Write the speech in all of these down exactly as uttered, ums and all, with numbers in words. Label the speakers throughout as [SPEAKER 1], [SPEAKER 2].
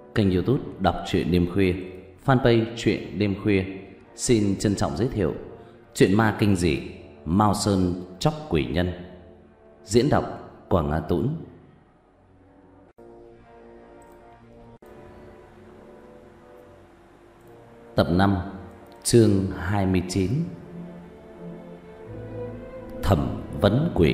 [SPEAKER 1] Kênh YouTube Đọc truyện đêm khuya, fanpage truyện đêm khuya xin trân trọng giới thiệu truyện ma kinh dị Mao Sơn Chóc Quỷ Nhân. Diễn đọc Quảng Ngã Tũng. Tập năm, chương hai mươi chín. Thẩm vấn quỷ.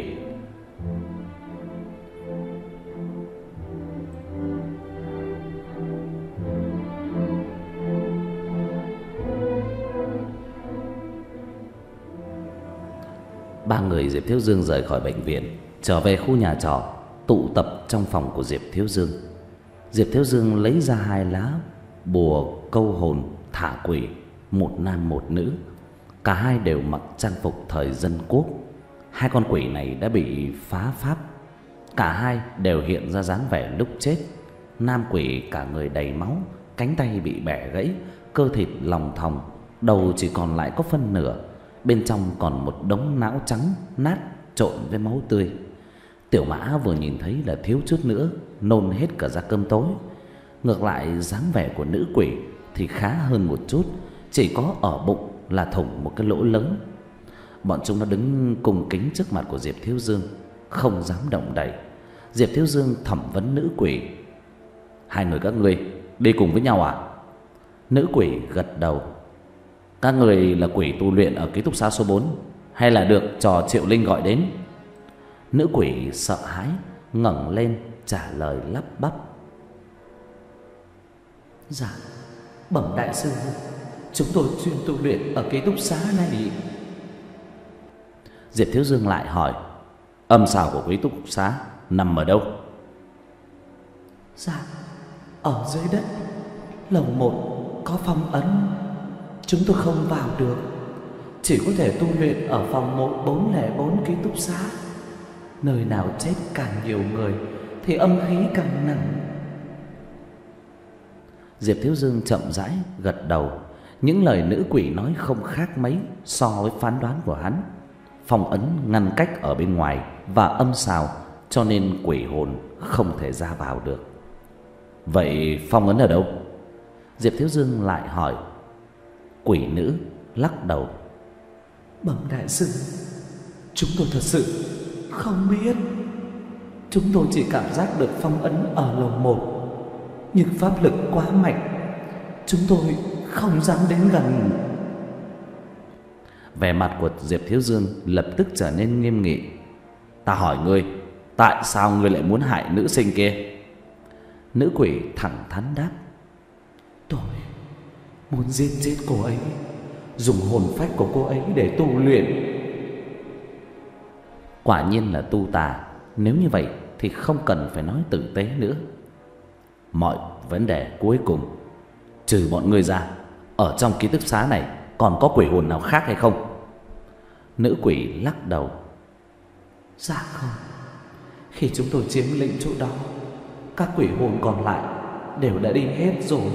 [SPEAKER 1] Ba người Diệp Thiếu Dương rời khỏi bệnh viện, trở về khu nhà trọ, tụ tập trong phòng của Diệp Thiếu Dương. Diệp Thiếu Dương lấy ra hai lá bùa câu hồn thả quỷ, một nam một nữ. Cả hai đều mặc trang phục thời dân quốc. Hai con quỷ này đã bị phá pháp. Cả hai đều hiện ra dáng vẻ lúc chết. Nam quỷ cả người đầy máu, cánh tay bị bẻ gãy, cơ thịt lòng thòng, đầu chỉ còn lại có phân nửa. Bên trong còn một đống não trắng nát trộn với máu tươi. Tiểu Mã vừa nhìn thấy là thiếu chút nữa nôn hết cả ra cơm tối. Ngược lại dáng vẻ của nữ quỷ thì khá hơn một chút, chỉ có ở bụng là thủng một cái lỗ lớn. Bọn chúng nó đứng cùng kính trước mặt của Diệp Thiếu Dương, không dám động đậy. Diệp Thiếu Dương thẩm vấn nữ quỷ: "Hai người các ngươi đi cùng với nhau à?" Nữ quỷ gật đầu. "Các người là quỷ tu luyện ở ký túc xá số bốn, hay là được trò Triệu Linh gọi đến?" Nữ quỷ sợ hãi ngẩng lên trả lời lắp bắp: "Dạ, bẩm đại sư, chúng tôi chuyên tu luyện ở ký túc xá này." Diệp Thiếu Dương lại hỏi: "Âm xào của ký túc xá nằm ở đâu?" "Dạ, ở dưới đất, lầu một có phong ấn. Chúng tôi không vào được, chỉ có thể tu luyện ở phòng một bốn không bốn ký túc xá. Nơi nào chết càng nhiều người thì âm khí càng nặng." Diệp Thiếu Dương chậm rãi gật đầu. Những lời nữ quỷ nói không khác mấy so với phán đoán của hắn. Phong ấn ngăn cách ở bên ngoài và âm xào, cho nên quỷ hồn không thể ra vào được. "Vậy phong ấn ở đâu?" Diệp Thiếu Dương lại hỏi. Quỷ nữ lắc đầu: "Bẩm đại sư, chúng tôi thật sự không biết. Chúng tôi chỉ cảm giác được phong ấn ở lầu một, nhưng pháp lực quá mạnh, chúng tôi không dám đến gần." Vẻ mặt của Diệp Thiếu Dương lập tức trở nên nghiêm nghị. "Ta hỏi ngươi, tại sao ngươi lại muốn hại nữ sinh kia?" Nữ quỷ thẳng thắn đáp: "Tôi muốn giết chết cô ấy, dùng hồn phách của cô ấy để tu luyện." Quả nhiên là tu tà. Nếu như vậy thì không cần phải nói tử tế nữa. "Mọi vấn đề cuối cùng, trừ bọn ngươi ra, ở trong ký túc xá này còn có quỷ hồn nào khác hay không?" Nữ quỷ lắc đầu: "Dạ không. Khi chúng tôi chiếm lĩnh chỗ đó, các quỷ hồn còn lại đều đã đi hết rồi."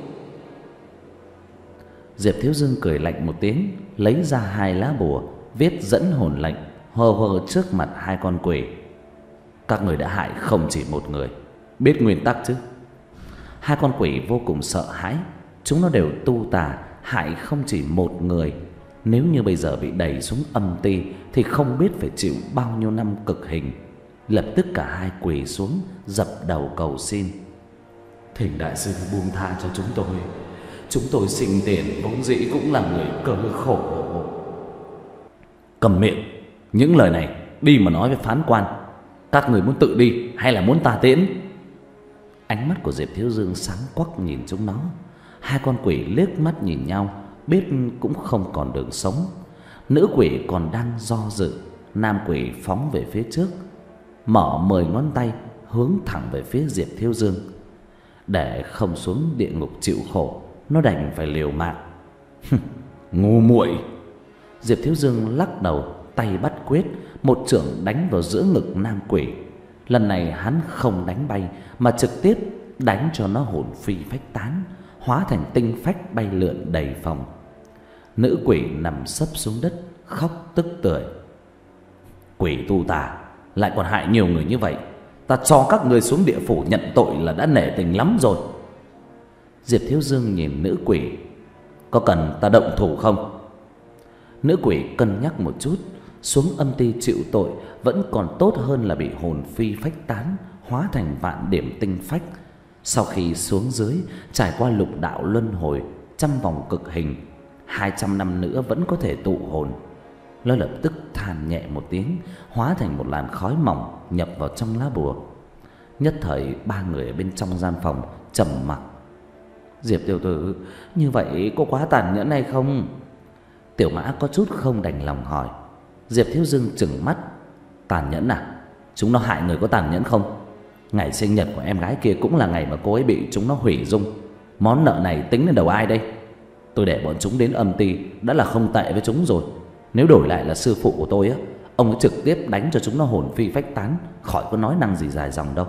[SPEAKER 1] Diệp Thiếu Dương cười lạnh một tiếng, lấy ra hai lá bùa, viết dẫn hồn lệnh, hờ hờ trước mặt hai con quỷ: "Các người đã hại không chỉ một người, biết nguyên tắc chứ?" Hai con quỷ vô cùng sợ hãi. Chúng nó đều tu tà, hại không chỉ một người. Nếu như bây giờ bị đẩy xuống âm ti thì không biết phải chịu bao nhiêu năm cực hình. Lập tức cả hai quỳ xuống, dập đầu cầu xin: "Thỉnh đại sư buông tha cho chúng tôi. Chúng tôi sinh tiền vốn dĩ cũng là người cơ khổ." "Cầm miệng, những lời này đi mà nói với phán quan. Các người muốn tự đi hay là muốn ta tiễn?" Ánh mắt của Diệp Thiếu Dương sáng quắc nhìn chúng nó. Hai con quỷ liếc mắt nhìn nhau, biết cũng không còn đường sống. Nữ quỷ còn đang do dự, nam quỷ phóng về phía trước, mở mười ngón tay hướng thẳng về phía Diệp Thiếu Dương. Để không xuống địa ngục chịu khổ, nó đành phải liều mạng. "Ngu muội!" Diệp Thiếu Dương lắc đầu, tay bắt quyết, một chưởng đánh vào giữa ngực nam quỷ. Lần này hắn không đánh bay mà trực tiếp đánh cho nó hồn phi phách tán, hóa thành tinh phách bay lượn đầy phòng. Nữ quỷ nằm sấp xuống đất khóc tức tưởi: "Quỷ tu tà lại còn hại nhiều người như vậy, ta cho các ngươi xuống địa phủ nhận tội là đã nể tình lắm rồi." Diệp Thiếu Dương nhìn nữ quỷ: "Có cần ta động thủ không?" Nữ quỷ cân nhắc một chút, xuống âm ty chịu tội vẫn còn tốt hơn là bị hồn phi phách tán, hóa thành vạn điểm tinh phách. Sau khi xuống dưới, trải qua lục đạo luân hồi, trăm vòng cực hình, hai trăm năm nữa vẫn có thể tụ hồn. Nó lập tức than nhẹ một tiếng, hóa thành một làn khói mỏng nhập vào trong lá bùa. Nhất thời ba người ở bên trong gian phòng trầm mặc. "Diệp tiểu tử, như vậy có quá tàn nhẫn hay không?" Tiểu Mã có chút không đành lòng hỏi. Diệp Thiếu Dương trừng mắt: "Tàn nhẫn à? Chúng nó hại người có tàn nhẫn không? Ngày sinh nhật của em gái kia cũng là ngày mà cô ấy bị chúng nó hủy dung. Món nợ này tính lên đầu ai đây? Tôi để bọn chúng đến âm ty đã là không tệ với chúng rồi. Nếu đổi lại là sư phụ của tôi á, ông ấy trực tiếp đánh cho chúng nó hồn phi phách tán, khỏi có nói năng gì dài dòng đâu."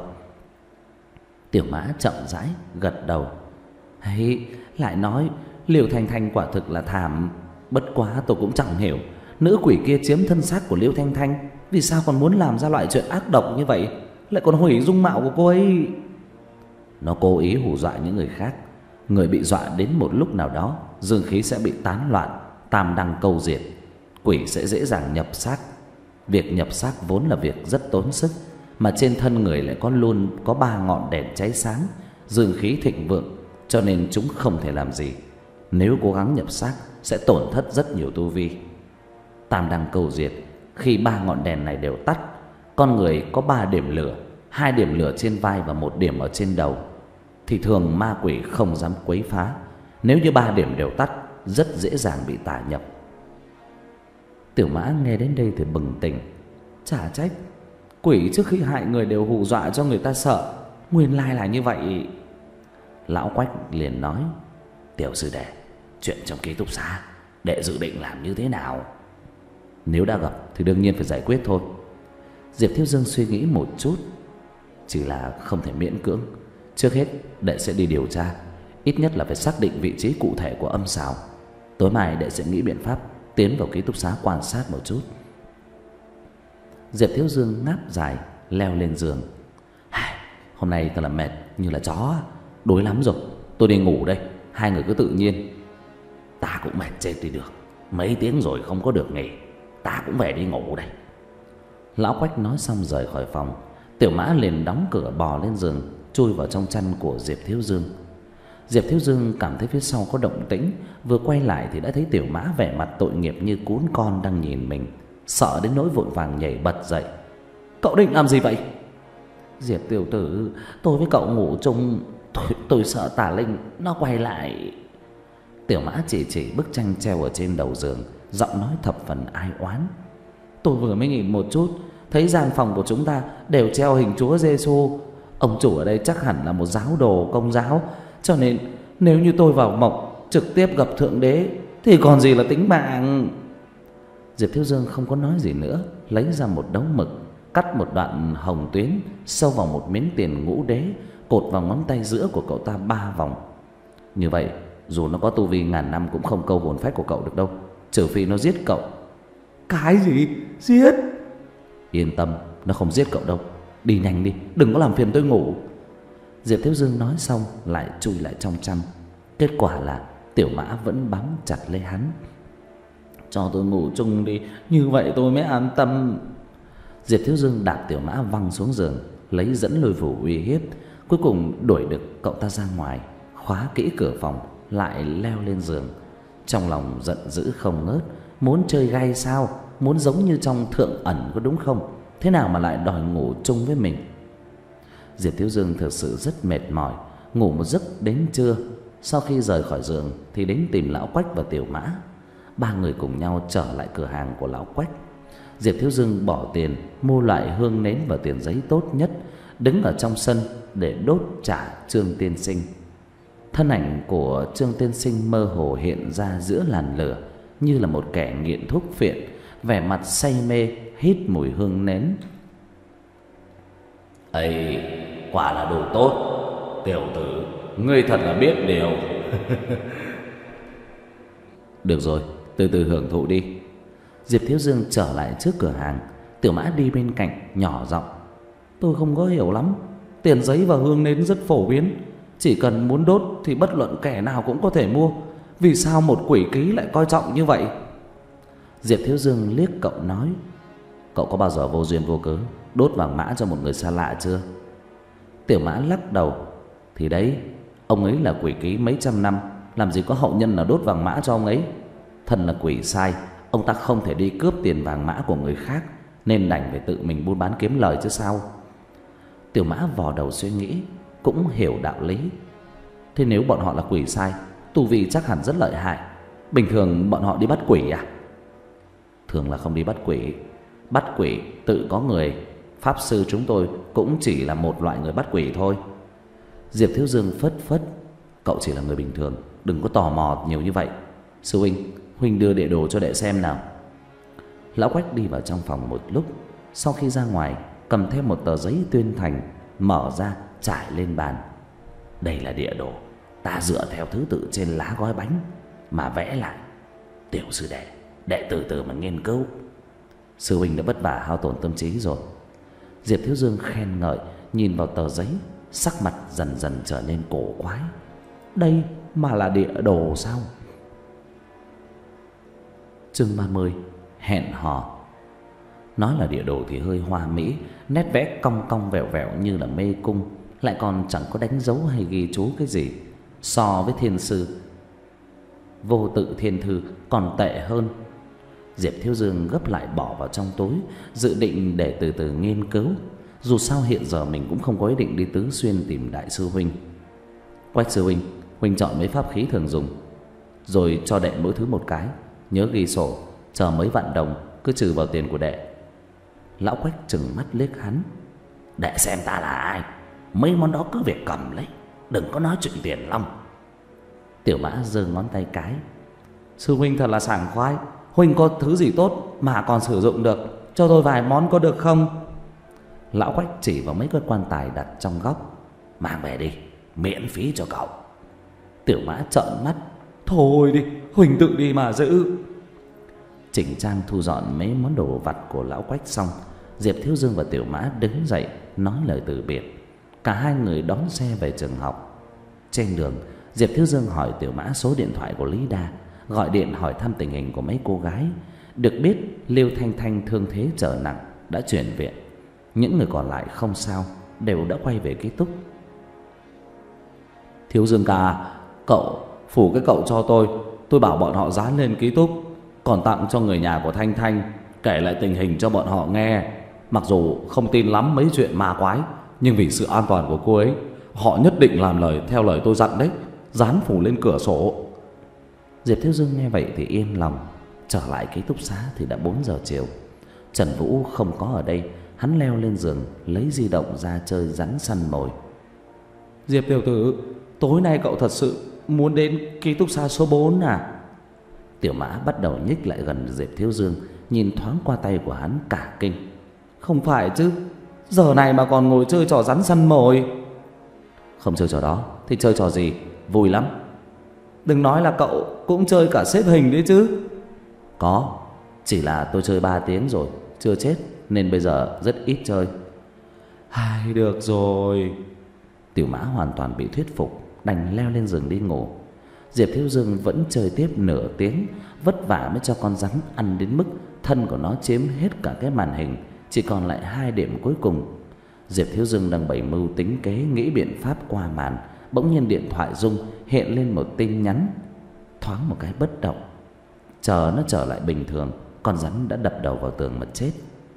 [SPEAKER 1] Tiểu Mã chậm rãi gật đầu: "Ấy, lại nói Liêu Thanh Thanh quả thực là thảm. Bất quá tôi cũng chẳng hiểu, nữ quỷ kia chiếm thân xác của Liêu Thanh Thanh, vì sao còn muốn làm ra loại chuyện ác độc như vậy, lại còn hủy dung mạo của cô ấy. Nó cố ý hù dọa những người khác. Người bị dọa đến một lúc nào đó, dương khí sẽ bị tán loạn, tam đăng câu diệt, quỷ sẽ dễ dàng nhập xác. Việc nhập xác vốn là việc rất tốn sức, mà trên thân người lại có luôn có ba ngọn đèn cháy sáng, dương khí thịnh vượng, cho nên chúng không thể làm gì. Nếu cố gắng nhập xác sẽ tổn thất rất nhiều tu vi. Tam đăng câu diệt, khi ba ngọn đèn này đều tắt, con người có ba điểm lửa, hai điểm lửa trên vai và một điểm ở trên đầu, thì thường ma quỷ không dám quấy phá. Nếu như ba điểm đều tắt, rất dễ dàng bị tà nhập. Tiểu Mã nghe đến đây thì bừng tỉnh. Chả trách quỷ trước khi hại người đều hù dọa cho người ta sợ, nguyên lai là như vậy. Lão Quách liền nói: "Tiểu sư đệ, chuyện trong ký túc xá đệ dự định làm như thế nào?" "Nếu đã gặp thì đương nhiên phải giải quyết thôi." Diệp Thiếu Dương suy nghĩ một chút: "Chỉ là không thể miễn cưỡng. Trước hết đệ sẽ đi điều tra, ít nhất là phải xác định vị trí cụ thể của âm sào. Tối mai đệ sẽ nghĩ biện pháp tiến vào ký túc xá quan sát một chút." Diệp Thiếu Dương ngáp dài, leo lên giường. "Hôm nay thật là mệt như là chó, đuối lắm rồi. Tôi đi ngủ đây, hai người cứ tự nhiên." "Ta cũng mệt chết đi được, mấy tiếng rồi không có được nghỉ, ta cũng về đi ngủ đây." Lão Quách nói xong rời khỏi phòng. Tiểu Mã liền đóng cửa bò lên giường, chui vào trong chăn của Diệp Thiếu Dương. Diệp Thiếu Dương cảm thấy phía sau có động tĩnh, vừa quay lại thì đã thấy Tiểu Mã vẻ mặt tội nghiệp như cún con đang nhìn mình, sợ đến nỗi vội vàng nhảy bật dậy. "Cậu định làm gì vậy?" "Diệp tiểu tử, tôi với cậu ngủ chung, tôi, tôi sợ tà linh nó quay lại." Tiểu Mã chỉ chỉ bức tranh treo ở trên đầu giường, giọng nói thập phần ai oán: "Tôi vừa mới nhìn một chút, thấy gian phòng của chúng ta đều treo hình Chúa Giêsu. Ông chủ ở đây chắc hẳn là một giáo đồ Công giáo, cho nên nếu như tôi vào mộng trực tiếp gặp Thượng Đế thì còn gì là tính mạng." Diệp Thiếu Dương không có nói gì nữa, lấy ra một đống mực, cắt một đoạn hồng tuyến sâu vào một miếng tiền ngũ đế, cột vào ngón tay giữa của cậu ta ba vòng. Như vậy dù nó có tu vi ngàn năm cũng không câu hồn phách của cậu được đâu, trừ phi nó giết cậu. "Cái gì? Giết?" "Yên tâm, nó không giết cậu đâu. Đi nhanh đi, đừng có làm phiền tôi ngủ." Diệp Thiếu Dương nói xong lại chui lại trong chăn. Kết quả là Tiểu Mã vẫn bám chặt lấy hắn. "Cho tôi ngủ chung đi, như vậy tôi mới an tâm." Diệp Thiếu Dương đạp Tiểu Mã văng xuống giường, lấy dẫn lôi phủ uy hiếp, cuối cùng đuổi được cậu ta ra ngoài, khóa kỹ cửa phòng, lại leo lên giường. Trong lòng giận dữ không ngớt, muốn chơi gay sao, muốn giống như trong Thượng Ẩn có đúng không? Thế nào mà lại đòi ngủ chung với mình? Diệp Thiếu Dương thực sự rất mệt mỏi, ngủ một giấc đến trưa. Sau khi rời khỏi giường thì đến tìm Lão Quách và Tiểu Mã. Ba người cùng nhau trở lại cửa hàng của Lão Quách. Diệp Thiếu Dương bỏ tiền mua loại hương nến và tiền giấy tốt nhất, đứng ở trong sân để đốt trả Trương tiên sinh. Thân ảnh của Trương tiên sinh mơ hồ hiện ra giữa làn lửa, như là một kẻ nghiện thuốc phiện, vẻ mặt say mê hít mùi hương nến.
[SPEAKER 2] "Ấy, quả là đồ tốt. Tiểu tử, ngươi thật là biết điều."
[SPEAKER 1] "Được rồi, từ từ hưởng thụ đi." Diệp Thiếu Dương trở lại trước cửa hàng. Tiểu Mã đi bên cạnh nhỏ giọng: "Tôi không có hiểu lắm, tiền giấy và hương nến rất phổ biến, Chỉ cần muốn đốt thì bất luận kẻ nào cũng có thể mua. Vì sao một quỷ ký lại coi trọng như vậy? Diệp Thiếu Dương liếc cậu nói: Cậu có bao giờ vô duyên vô cớ đốt vàng mã cho một người xa lạ chưa? Tiểu Mã lắc đầu: Thì đấy, ông ấy là quỷ ký mấy trăm năm, làm gì có hậu nhân nào đốt vàng mã cho ông ấy. Thân là quỷ sai, ông ta không thể đi cướp tiền vàng mã của người khác, nên đành phải tự mình buôn bán kiếm lời chứ sao. Tiểu Mã vò đầu suy nghĩ, cũng hiểu đạo lý. Thế nếu bọn họ là quỷ sai, tu vi chắc hẳn rất lợi hại. Bình thường bọn họ đi bắt quỷ à? Thường là không đi bắt quỷ. Bắt quỷ tự có người. Pháp sư chúng tôi cũng chỉ là một loại người bắt quỷ thôi. Diệp Thiếu Dương phất phất: Cậu chỉ là người bình thường, đừng có tò mò nhiều như vậy. Sư huynh, huynh đưa địa đồ cho đệ xem nào. Lão Quách đi vào trong phòng một lúc, sau khi ra ngoài cầm thêm một tờ giấy tuyên thành, mở ra trải lên bàn. Đây là địa đồ, ta dựa theo thứ tự trên lá gói bánh mà vẽ lại. Tiểu sư đệ, đệ từ từ mà nghiên cứu. Sư huynh đã vất vả hao tổn tâm trí rồi. Diệp Thiếu Dương khen ngợi, nhìn vào tờ giấy, sắc mặt dần dần trở nên cổ quái. Đây mà là địa đồ sao? Chương ba mươi: Hẹn hò. Nói là địa đồ thì hơi hoa mỹ, nét vẽ cong cong vẹo vẹo như là mê cung, lại còn chẳng có đánh dấu hay ghi chú cái gì. So với thiên sư Vô Tự Thiên Thư còn tệ hơn. Diệp Thiếu Dương gấp lại bỏ vào trong túi, dự định để từ từ nghiên cứu. Dù sao hiện giờ mình cũng không có ý định đi tứ xuyên tìm đại sư huynh. Quách sư huynh, huynh chọn mấy pháp khí thường dùng, rồi cho đệ mỗi thứ một cái. Nhớ ghi sổ, chờ mấy vạn đồng cứ trừ vào tiền của đệ. Lão Quách trừng mắt liếc hắn: Đệ xem ta là ai? Mấy món đó cứ việc cầm lấy, đừng có nói chuyện tiền long. Tiểu Mã giơ ngón tay cái: Sư huynh thật là sảng khoái. Huynh có thứ gì tốt mà còn sử dụng được, cho tôi vài món có được không? Lão Quách chỉ vào mấy cái quan tài đặt trong góc: Mang về đi, miễn phí cho cậu. Tiểu Mã trợn mắt: Thôi đi, huynh tự đi mà giữ. Chỉnh trang thu dọn mấy món đồ vặt của lão Quách xong, Diệp Thiếu Dương và Tiểu Mã đứng dậy nói lời từ biệt. Cả hai người đón xe về trường học. Trên đường, Diệp Thiếu Dương hỏi Tiểu Mã số điện thoại của Lý Đa, gọi điện hỏi thăm tình hình của mấy cô gái. Được biết Liêu Thanh Thanh thương thế trở nặng, đã chuyển viện. Những người còn lại không sao, đều đã quay về ký túc. Thiếu Dương ca, cậu phủ cái cậu cho tôi, tôi bảo bọn họ dán lên ký túc, còn tặng cho người nhà của Thanh Thanh, kể lại tình hình cho bọn họ nghe. Mặc dù không tin lắm mấy chuyện ma quái, nhưng vì sự an toàn của cô ấy, họ nhất định làm lời theo lời tôi dặn đấy, dán phủ lên cửa sổ. Diệp Thiếu Dương nghe vậy thì yên lòng. Trở lại ký túc xá thì đã bốn giờ chiều. Trần Vũ không có ở đây. Hắn leo lên giường, lấy di động ra chơi rắn săn mồi. Diệp tiểu tử, tối nay cậu thật sự muốn đến ký túc xá số bốn à? Tiểu Mã bắt đầu nhích lại gần Diệp Thiếu Dương, nhìn thoáng qua tay của hắn cả kinh. Không phải chứ, giờ này mà còn ngồi chơi trò rắn săn mồi? Không chơi trò đó thì chơi trò gì? Vui lắm. Đừng nói là cậu cũng chơi cả xếp hình đấy chứ? Có, chỉ là tôi chơi ba tiếng rồi, chưa chết, nên bây giờ rất ít chơi. Hai, được rồi. Tiểu Mã hoàn toàn bị thuyết phục, đành leo lên giường đi ngủ. Diệp Thiếu Dương vẫn chơi tiếp nửa tiếng, vất vả mới cho con rắn ăn đến mức thân của nó chiếm hết cả cái màn hình, chỉ còn lại hai điểm cuối cùng. Diệp Thiếu Dương đang bày mưu tính kế, nghĩ biện pháp qua màn. Bỗng nhiên điện thoại rung, hiện lên một tin nhắn. Thoáng một cái bất động, chờ nó trở lại bình thường, con rắn đã đập đầu vào tường mà chết.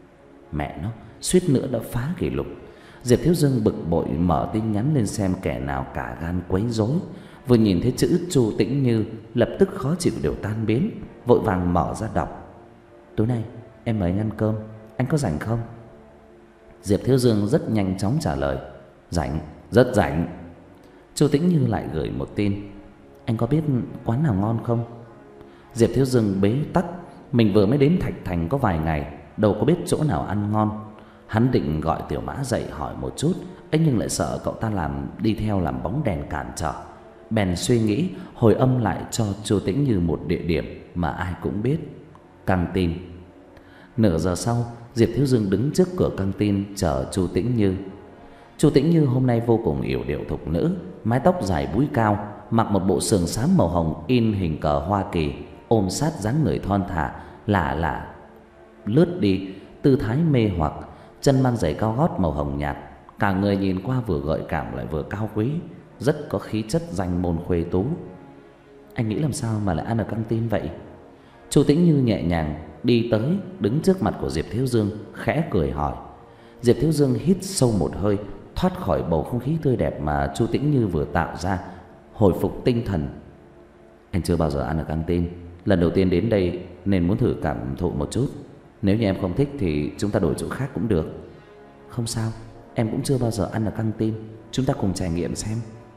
[SPEAKER 1] Mẹ nó, suýt nữa đã phá kỷ lục. Diệp Thiếu Dương bực bội mở tin nhắn lên xem kẻ nào cả gan quấy rối. Vừa nhìn thấy chữ Chu Tĩnh Như, lập tức khó chịu đều tan biến, vội vàng mở ra đọc. Tối nay em mời anh ăn cơm, anh có rảnh không? Diệp Thiếu Dương rất nhanh chóng trả lời: Rảnh, rất rảnh. Chu Tĩnh Như lại gửi một tin: Anh có biết quán nào ngon không? Diệp Thiếu Dương bế tắc, mình vừa mới đến Thạch Thành có vài ngày, đâu có biết chỗ nào ăn ngon. Hắn định gọi Tiểu Mã dậy hỏi một chút, ấy nhưng lại sợ cậu ta làm đi theo làm bóng đèn cản trở. Bèn suy nghĩ hồi âm lại cho Chu Tĩnh Như một địa điểm mà ai cũng biết: căng tin. Nửa giờ sau, Diệp Thiếu Dương đứng trước cửa căng tin chờ Chu Tĩnh Như. Chu Tĩnh Như hôm nay vô cùng yểu điệu thục nữ, mái tóc dài búi cao, mặc một bộ sườn xám màu hồng in hình cờ Hoa Kỳ, ôm sát dáng người thon thả, lạ lạ lướt đi, tư thái mê hoặc, chân mang giày cao gót màu hồng nhạt, cả người nhìn qua vừa gợi cảm lại vừa cao quý, rất có khí chất danh môn khuê tú. Anh nghĩ làm sao mà lại ăn ở căng tin vậy? Chu Tĩnh Như nhẹ nhàng đi tới, đứng trước mặt của Diệp Thiếu Dương, khẽ cười hỏi. Diệp Thiếu Dương hít sâu một hơi, thoát khỏi bầu không khí tươi đẹp mà Chu Tĩnh Như vừa tạo ra, hồi phục tinh thần. Anh chưa bao giờ ăn ở căng tin, lần đầu tiên đến đây nên muốn thử cảm thụ một chút. Nếu như em không thích thì chúng ta đổi chỗ khác cũng được. Không sao, em cũng chưa bao giờ ăn ở căng tin, chúng ta cùng trải nghiệm xem.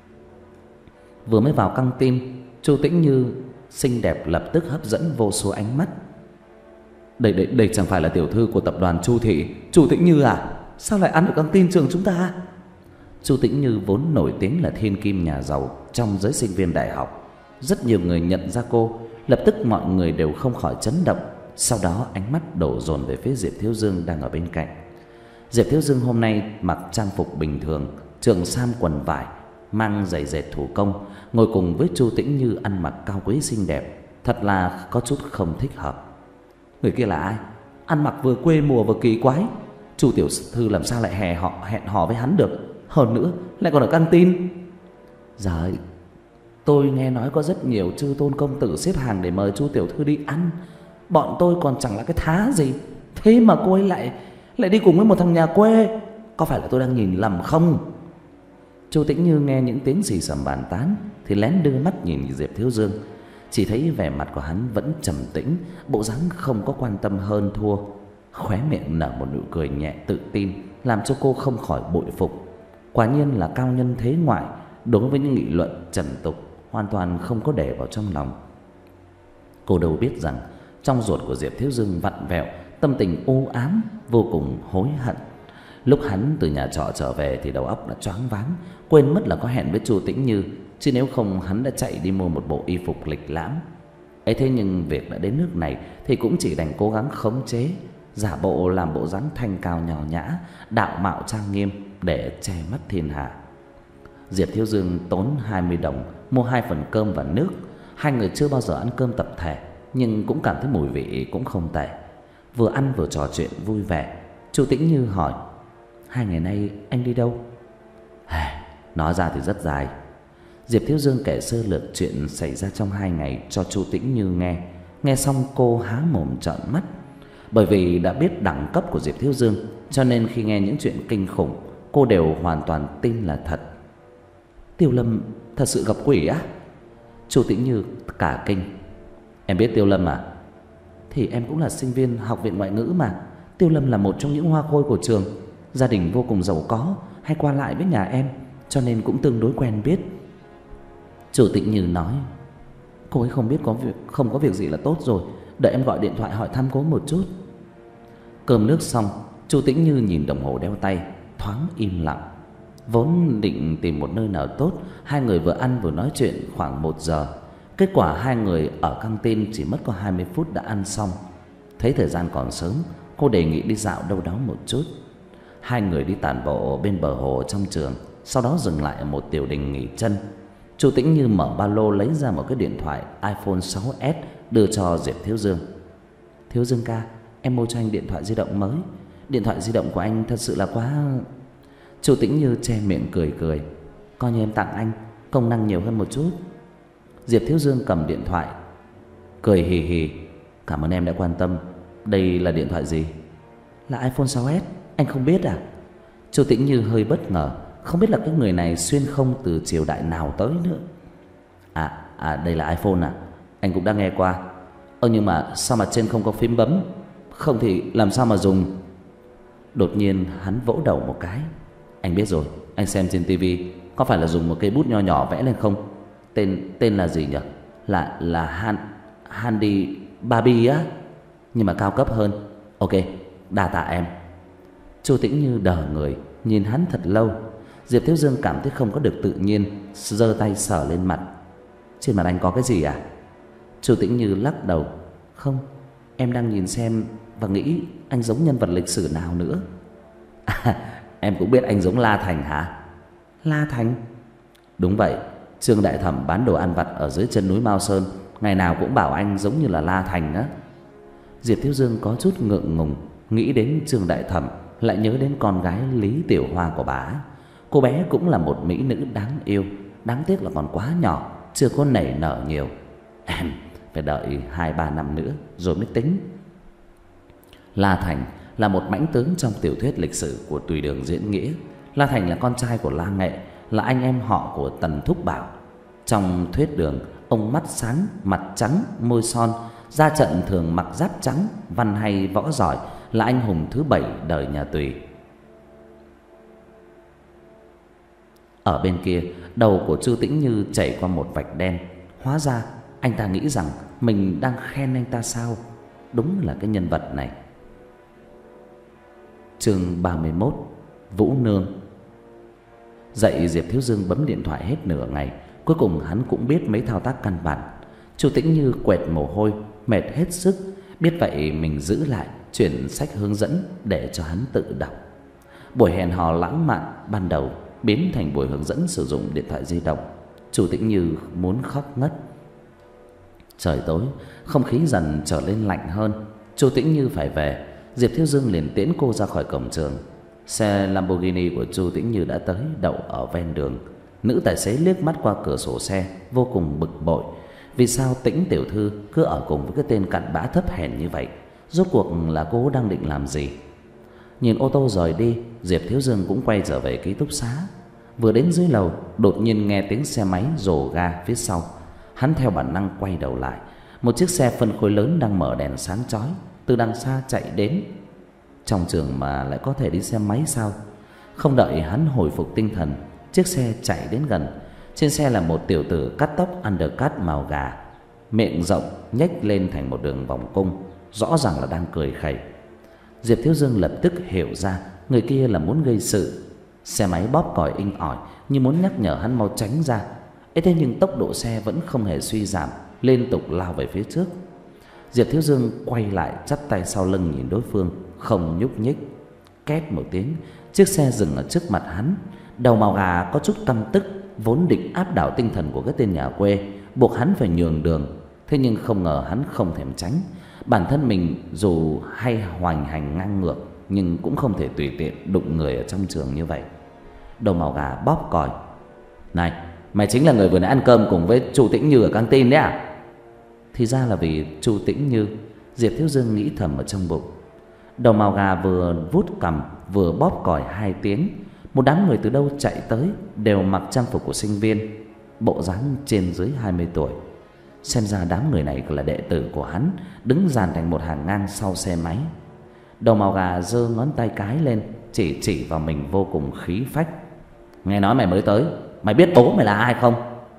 [SPEAKER 1] Vừa mới vào căng tin, Chu Tĩnh Như xinh đẹp lập tức hấp dẫn vô số ánh mắt. Đây đây đây chẳng phải là tiểu thư của tập đoàn Chu thị, Chu Tĩnh Như à? Sao lại ăn ở căng tin trường chúng ta? Chu Tĩnh Như vốn nổi tiếng là thiên kim nhà giàu trong giới sinh viên đại học, rất nhiều người nhận ra cô, lập tức mọi người đều không khỏi chấn động. Sau đó ánh mắt đổ dồn về phía Diệp Thiếu Dương đang ở bên cạnh. Diệp Thiếu Dương hôm nay mặc trang phục bình thường, trường sam quần vải, mang giày dệt thủ công, ngồi cùng với Chu Tĩnh Như ăn mặc cao quý xinh đẹp, thật là có chút không thích hợp. Người kia là ai? Ăn mặc vừa quê mùa vừa kỳ quái. Chu tiểu thư làm sao lại hè họ hẹn hò với hắn được? Hơn nữa lại còn ở căng tin. Giời, tôi nghe nói có rất nhiều chư tôn công tử xếp hàng để mời Chu tiểu thư đi ăn. Bọn tôi còn chẳng là cái thá gì, thế mà cô ấy lại lại đi cùng với một thằng nhà quê. Có phải là tôi đang nhìn lầm không? Chu Tĩnh Như nghe những tiếng xì xầm bàn tán thì lén đưa mắt nhìn Diệp Thiếu Dương, chỉ thấy vẻ mặt của hắn vẫn trầm tĩnh, bộ dáng không có quan tâm hơn thua, khóe miệng nở một nụ cười nhẹ tự tin, làm cho cô không khỏi bội phục. Quả nhiên là cao nhân thế ngoại, đối với những nghị luận trần tục hoàn toàn không có để vào trong lòng. Cô đâu biết rằng trong ruột của Diệp Thiếu Dương vặn vẹo, tâm tình u ám, vô cùng hối hận. Lúc hắn từ nhà trọ trở về thì đầu óc đã choáng váng, quên mất là có hẹn với Chu Tĩnh Như, chứ nếu không hắn đã chạy đi mua một bộ y phục lịch lãm. Ấy thế nhưng việc đã đến nước này thì cũng chỉ đành cố gắng khống chế, giả bộ làm bộ dáng thanh cao nhỏ nhã, đạo mạo trang nghiêm để che mắt thiên hạ. Diệp Thiếu Dương tốn hai mươi đồng mua hai phần cơm và nước. Hai người chưa bao giờ ăn cơm tập thể, nhưng cũng cảm thấy mùi vị cũng không tệ. Vừa ăn vừa trò chuyện vui vẻ, Chu Tĩnh Như hỏi: Hai ngày nay anh đi đâu? Nói ra thì rất dài. Diệp Thiếu Dương kể sơ lược chuyện xảy ra trong hai ngày cho Chu Tĩnh Như nghe. Nghe xong cô há mồm trợn mắt. Bởi vì đã biết đẳng cấp của Diệp Thiếu Dương, cho nên khi nghe những chuyện kinh khủng, cô đều hoàn toàn tin là thật. Tiêu Lâm thật sự gặp quỷ á? Chu Tĩnh Như cả kinh. Em biết Tiêu Lâm à? Thì em cũng là sinh viên học viện ngoại ngữ mà. Tiêu Lâm là một trong những hoa khôi của trường, gia đình vô cùng giàu có, hay qua lại với nhà em, cho nên cũng tương đối quen biết. Chu Tĩnh Như nói: Cô ấy không biết có việc, không có việc gì là tốt rồi. Đợi em gọi điện thoại hỏi thăm cô một chút. Cơm nước xong, Chu Tĩnh Như nhìn đồng hồ đeo tay, thoáng im lặng. Vốn định tìm một nơi nào tốt, hai người vừa ăn vừa nói chuyện khoảng một giờ. Kết quả hai người ở căng tin chỉ mất có hai mươi phút đã ăn xong. Thấy thời gian còn sớm, cô đề nghị đi dạo đâu đó một chút. Hai người đi tản bộ bên bờ hồ trong trường, sau đó dừng lại ở một tiểu đình nghỉ chân. Chu Tĩnh Như mở ba lô lấy ra một cái điện thoại iPhone sáu S đưa cho Diệp Thiếu Dương. Thiếu Dương ca, em mua cho anh điện thoại di động mới. Điện thoại di động của anh thật sự là quá... Chu Tĩnh Như che miệng cười cười. Coi như em tặng anh, công năng nhiều hơn một chút. Diệp Thiếu Dương cầm điện thoại, cười hì hì. Cảm ơn em đã quan tâm. Đây là điện thoại gì? Là iPhone sáu S, anh không biết à? Chu Tĩnh Như hơi bất ngờ, không biết là cái người này xuyên không từ triều đại nào tới nữa. À, à đây là iPhone à? Anh cũng đã nghe qua. Ơ nhưng mà sao mà trên không có phím bấm? Không thì làm sao mà dùng? Đột nhiên hắn vỗ đầu một cái. Anh biết rồi, anh xem trên tivi, có phải là dùng một cây bút nho nhỏ vẽ lên không? Tên tên là gì nhỉ? Là là Han Handy Barbie á, nhưng mà cao cấp hơn. Ok, đa tạ em. Chu Tĩnh Như đờ người nhìn hắn thật lâu. Diệp Thiếu Dương cảm thấy không có được tự nhiên, giơ tay sờ lên mặt. Trên mặt anh có cái gì à? Chu Tĩnh Như lắc đầu. Không, em đang nhìn xem và nghĩ anh giống nhân vật lịch sử nào nữa. À, em cũng biết anh giống La Thành hả? La Thành? Đúng vậy, Trương đại thẩm bán đồ ăn vặt ở dưới chân núi Mao Sơn, ngày nào cũng bảo anh giống như là La Thành á. Diệp Thiếu Dương có chút ngượng ngùng, nghĩ đến Trương đại thẩm lại nhớ đến con gái Lý Tiểu Hoa của bà. Cô bé cũng là một mỹ nữ đáng yêu, đáng tiếc là còn quá nhỏ, chưa có nảy nở nhiều. Em phải đợi hai ba năm nữa rồi mới tính. La Thành là một mãnh tướng trong tiểu thuyết lịch sử của Tùy Đường diễn nghĩa. La Thành là con trai của La Nghệ, là anh em họ của Tần Thúc Bảo. Trong thuyết đường, ông mắt sáng, mặt trắng, môi son, ra trận thường mặc giáp trắng, văn hay võ giỏi, là anh hùng thứ bảy đời nhà Tùy. Ở bên kia, đầu của Chu Tĩnh Như chảy qua một vạch đen. Hóa ra anh ta nghĩ rằng mình đang khen anh ta sao? Đúng là cái nhân vật này. Chương ba mươi mốt, Vũ Nương. Dậy Diệp Thiếu Dương bấm điện thoại hết nửa ngày, cuối cùng hắn cũng biết mấy thao tác căn bản. Chu Tĩnh Như quệt mồ hôi, mệt hết sức, biết vậy mình giữ lại chuyển sách hướng dẫn để cho hắn tự đọc. Buổi hẹn hò lãng mạn ban đầu biến thành buổi hướng dẫn sử dụng điện thoại di động. Chu Tĩnh Như muốn khóc ngất. Trời tối, không khí dần trở lên lạnh hơn. Chu Tĩnh Như phải về. Diệp Thiếu Dương liền tiễn cô ra khỏi cổng trường. Xe Lamborghini của Chu Tĩnh Như đã tới, đậu ở ven đường. Nữ tài xế liếc mắt qua cửa sổ xe, vô cùng bực bội. Vì sao Tĩnh tiểu thư cứ ở cùng với cái tên cặn bã thấp hèn như vậy? Rốt cuộc là cô đang định làm gì? Nhìn ô tô rời đi, Diệp Thiếu Dương cũng quay trở về ký túc xá. Vừa đến dưới lầu, đột nhiên nghe tiếng xe máy rồ ga phía sau. Hắn theo bản năng quay đầu lại. Một chiếc xe phân khối lớn đang mở đèn sáng chói từ đằng xa chạy đến. Trong trường mà lại có thể đi xe máy sao? Không đợi hắn hồi phục tinh thần, chiếc xe chạy đến gần. Trên xe là một tiểu tử cắt tóc undercut màu gà, miệng rộng nhếch lên thành một đường vòng cung, rõ ràng là đang cười khẩy. Diệp Thiếu Dương lập tức hiểu ra người kia là muốn gây sự. Xe máy bóp còi inh ỏi như muốn nhắc nhở hắn mau tránh ra. Ấy thế nhưng tốc độ xe vẫn không hề suy giảm, liên tục lao về phía trước. Diệp Thiếu Dương quay lại chắp tay sau lưng nhìn đối phương, không nhúc nhích. Két một tiếng, chiếc xe dừng ở trước mặt hắn. Đầu màu gà có chút căm tức, vốn định áp đảo tinh thần của cái tên nhà quê, buộc hắn phải nhường đường. Thế nhưng không ngờ hắn không thèm tránh. Bản thân mình dù hay hoành hành ngang ngược, nhưng cũng không thể tùy tiện đụng người ở trong trường như vậy. Đầu màu gà bóp còi. Này, mày chính là người vừa nãy ăn cơm cùng với Chu Tĩnh Như ở căng tin đấy à? Thì ra là vì Chu Tĩnh Như. Diệp Thiếu Dương nghĩ thầm ở trong bụng. Đầu màu gà vừa vuốt cằm vừa bóp còi hai tiếng. Một đám người từ đâu chạy tới, đều mặc trang phục của sinh viên, bộ dáng trên dưới hai mươi tuổi. Xem ra đám người này là đệ tử của hắn, đứng dàn thành một hàng ngang sau xe máy. Đầu màu gà giơ ngón tay cái lên, chỉ chỉ vào mình vô cùng khí phách. Nghe nói mày mới tới, mày biết bố mày là ai không?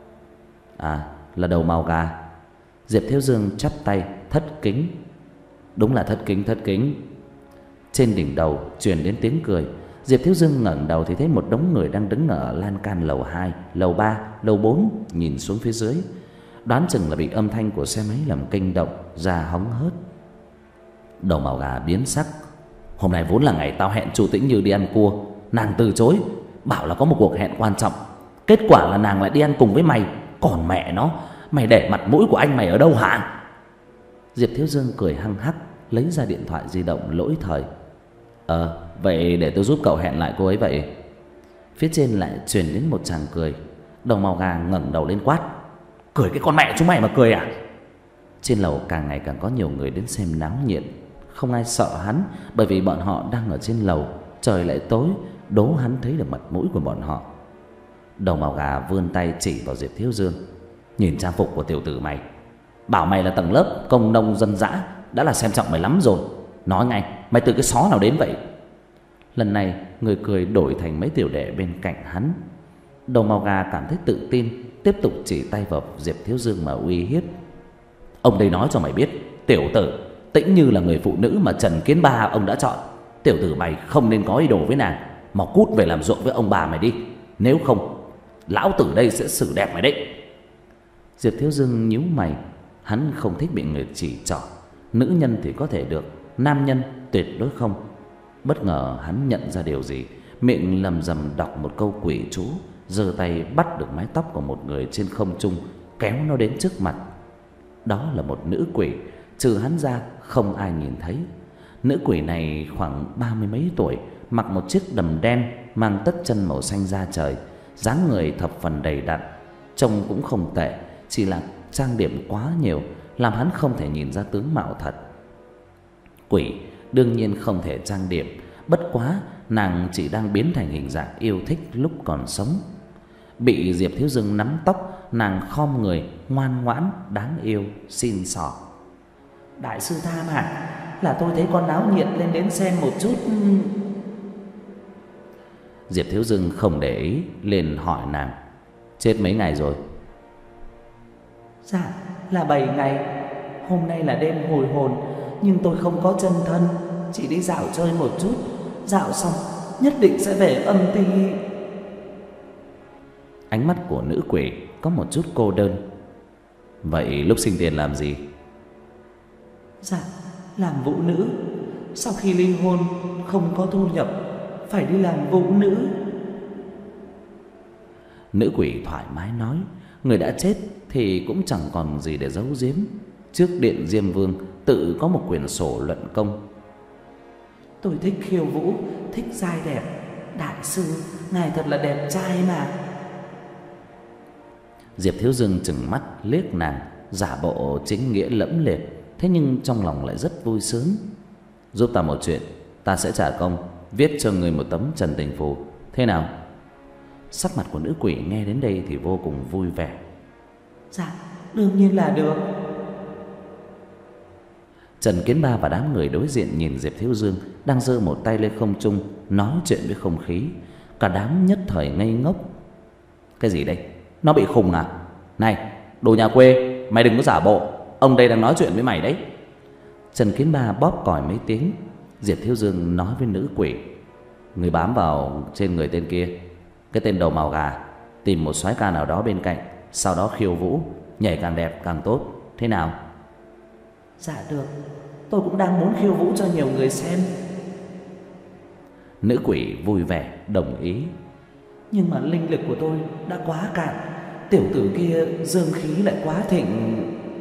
[SPEAKER 1] À, là đầu màu gà. Diệp Thiếu Dương chắp tay thất kính. Đúng là thất kính thất kính. Trên đỉnh đầu truyền đến tiếng cười. Diệp Thiếu Dương ngẩng đầu thì thấy một đống người đang đứng ở lan can lầu hai, lầu ba, lầu bốn, nhìn xuống phía dưới. Đoán chừng là bị âm thanh của xe máy làm kinh động, ra hóng hớt. Đầu màu gà biến sắc. Hôm nay vốn là ngày tao hẹn Chu Tĩnh Như đi ăn cua, nàng từ chối, bảo là có một cuộc hẹn quan trọng. Kết quả là nàng lại đi ăn cùng với mày. Còn mẹ nó, mày để mặt mũi của anh mày ở đâu hả? Diệp Thiếu Dương cười hăng hắc, lấy ra điện thoại di động lỗi thời. Ờ, vậy để tôi giúp cậu hẹn lại cô ấy vậy. Phía trên lại truyền đến một tràng cười. Đầu màu gà ngẩng đầu lên quát. Cười cái con mẹ chúng mày mà cười à? Trên lầu càng ngày càng có nhiều người đến xem náo nhiệt. Không ai sợ hắn, bởi vì bọn họ đang ở trên lầu, trời lại tối, đố hắn thấy được mặt mũi của bọn họ. Đầu màu gà vươn tay chỉ vào Diệp Thiếu Dương. Nhìn trang phục của tiểu tử mày, bảo mày là tầng lớp công nông dân dã đã là xem trọng mày lắm rồi. Nói ngay, mày từ cái xó nào đến vậy? Lần này người cười đổi thành mấy tiểu đệ bên cạnh hắn. Đầu màu gà cảm thấy tự tin, tiếp tục chỉ tay vào Diệp Thiếu Dương mà uy hiếp. Ông đây nói cho mày biết, tiểu tử, Tĩnh Như là người phụ nữ mà Trần Kiến Ba ông đã chọn. Tiểu tử mày không nên có ý đồ với nàng, mà cút về làm ruộng với ông bà mày đi. Nếu không, lão tử đây sẽ xử đẹp mày đấy. Diệp Thiếu Dương nhíu mày. Hắn không thích bị người chỉ trỏ. Nữ nhân thì có thể được, nam nhân tuyệt đối không. Bất ngờ hắn nhận ra điều gì. miệng lầm rầm đọc một câu quỷ chú, giơ tay bắt được mái tóc của một người trên không trung, kéo nó đến trước mặt. Đó là một nữ quỷ, trừ hắn ra không ai nhìn thấy. Nữ quỷ này khoảng ba mươi mấy tuổi, mặc một chiếc đầm đen, mang tất chân màu xanh da trời, dáng người thập phần đầy đặn, trông cũng không tệ, chỉ là trang điểm quá nhiều làm hắn không thể nhìn ra tướng mạo thật. Quỷ đương nhiên không thể trang điểm, bất quá nàng chỉ đang biến thành hình dạng yêu thích lúc còn sống. Bị Diệp Thiếu Dương nắm tóc, nàng khom người, ngoan ngoãn, đáng yêu, xin xỏ: "Đại sư tha mạng, là tôi thấy con náo nhiệt lên đến xem một chút." Diệp Thiếu Dương không để ý, liền hỏi nàng: "Chết mấy ngày rồi?"
[SPEAKER 3] "Dạ là bảy ngày. Hôm nay là đêm hồi hồn, nhưng tôi không có chân thân, chỉ đi dạo chơi một chút. Dạo xong nhất định sẽ về âm ti."
[SPEAKER 1] Ánh mắt của nữ quỷ có một chút cô đơn. "Vậy lúc sinh tiền làm gì?"
[SPEAKER 3] "Dạ làm vũ nữ. Sau khi ly hôn không có thu nhập, phải đi làm vũ nữ."
[SPEAKER 1] Nữ quỷ thoải mái nói, người đã chết thì cũng chẳng còn gì để giấu giếm. Trước điện Diêm Vương tự có một quyển sổ luận công:
[SPEAKER 3] "Tôi thích khiêu vũ, thích trai đẹp. Đại sư, ngài thật là đẹp trai mà."
[SPEAKER 1] Diệp Thiếu Dương trừng mắt liếc nàng, giả bộ chính nghĩa lẫm liệt, thế nhưng trong lòng lại rất vui sướng. "Giúp ta một chuyện, ta sẽ trả công, viết cho người một tấm trần tình phù, thế nào?" Sắc mặt của nữ quỷ nghe đến đây thì vô cùng vui vẻ.
[SPEAKER 3] "Dạ, đương nhiên là được."
[SPEAKER 1] Trần Kiến Ba và đám người đối diện nhìn Diệp Thiếu Dương đang giơ một tay lên không trung nói chuyện với không khí, cả đám nhất thời ngây ngốc. "Cái gì đây? Nó bị khùng à? Này, đồ nhà quê, mày đừng có giả bộ, ông đây đang nói chuyện với mày đấy." Trần Kiến Ba bóp còi mấy tiếng. Diệp Thiếu Dương nói với nữ quỷ: "Người bám vào trên người tên kia, cái tên đầu màu gà, tìm một soái ca nào đó bên cạnh, sau đó khiêu vũ, nhảy càng đẹp càng tốt, thế nào?"
[SPEAKER 3] "Dạ được, tôi cũng đang muốn khiêu vũ cho nhiều người xem."
[SPEAKER 1] Nữ quỷ vui vẻ đồng ý.
[SPEAKER 3] "Nhưng mà linh lực của tôi đã quá cạn, tiểu tử kia dương khí lại quá thịnh."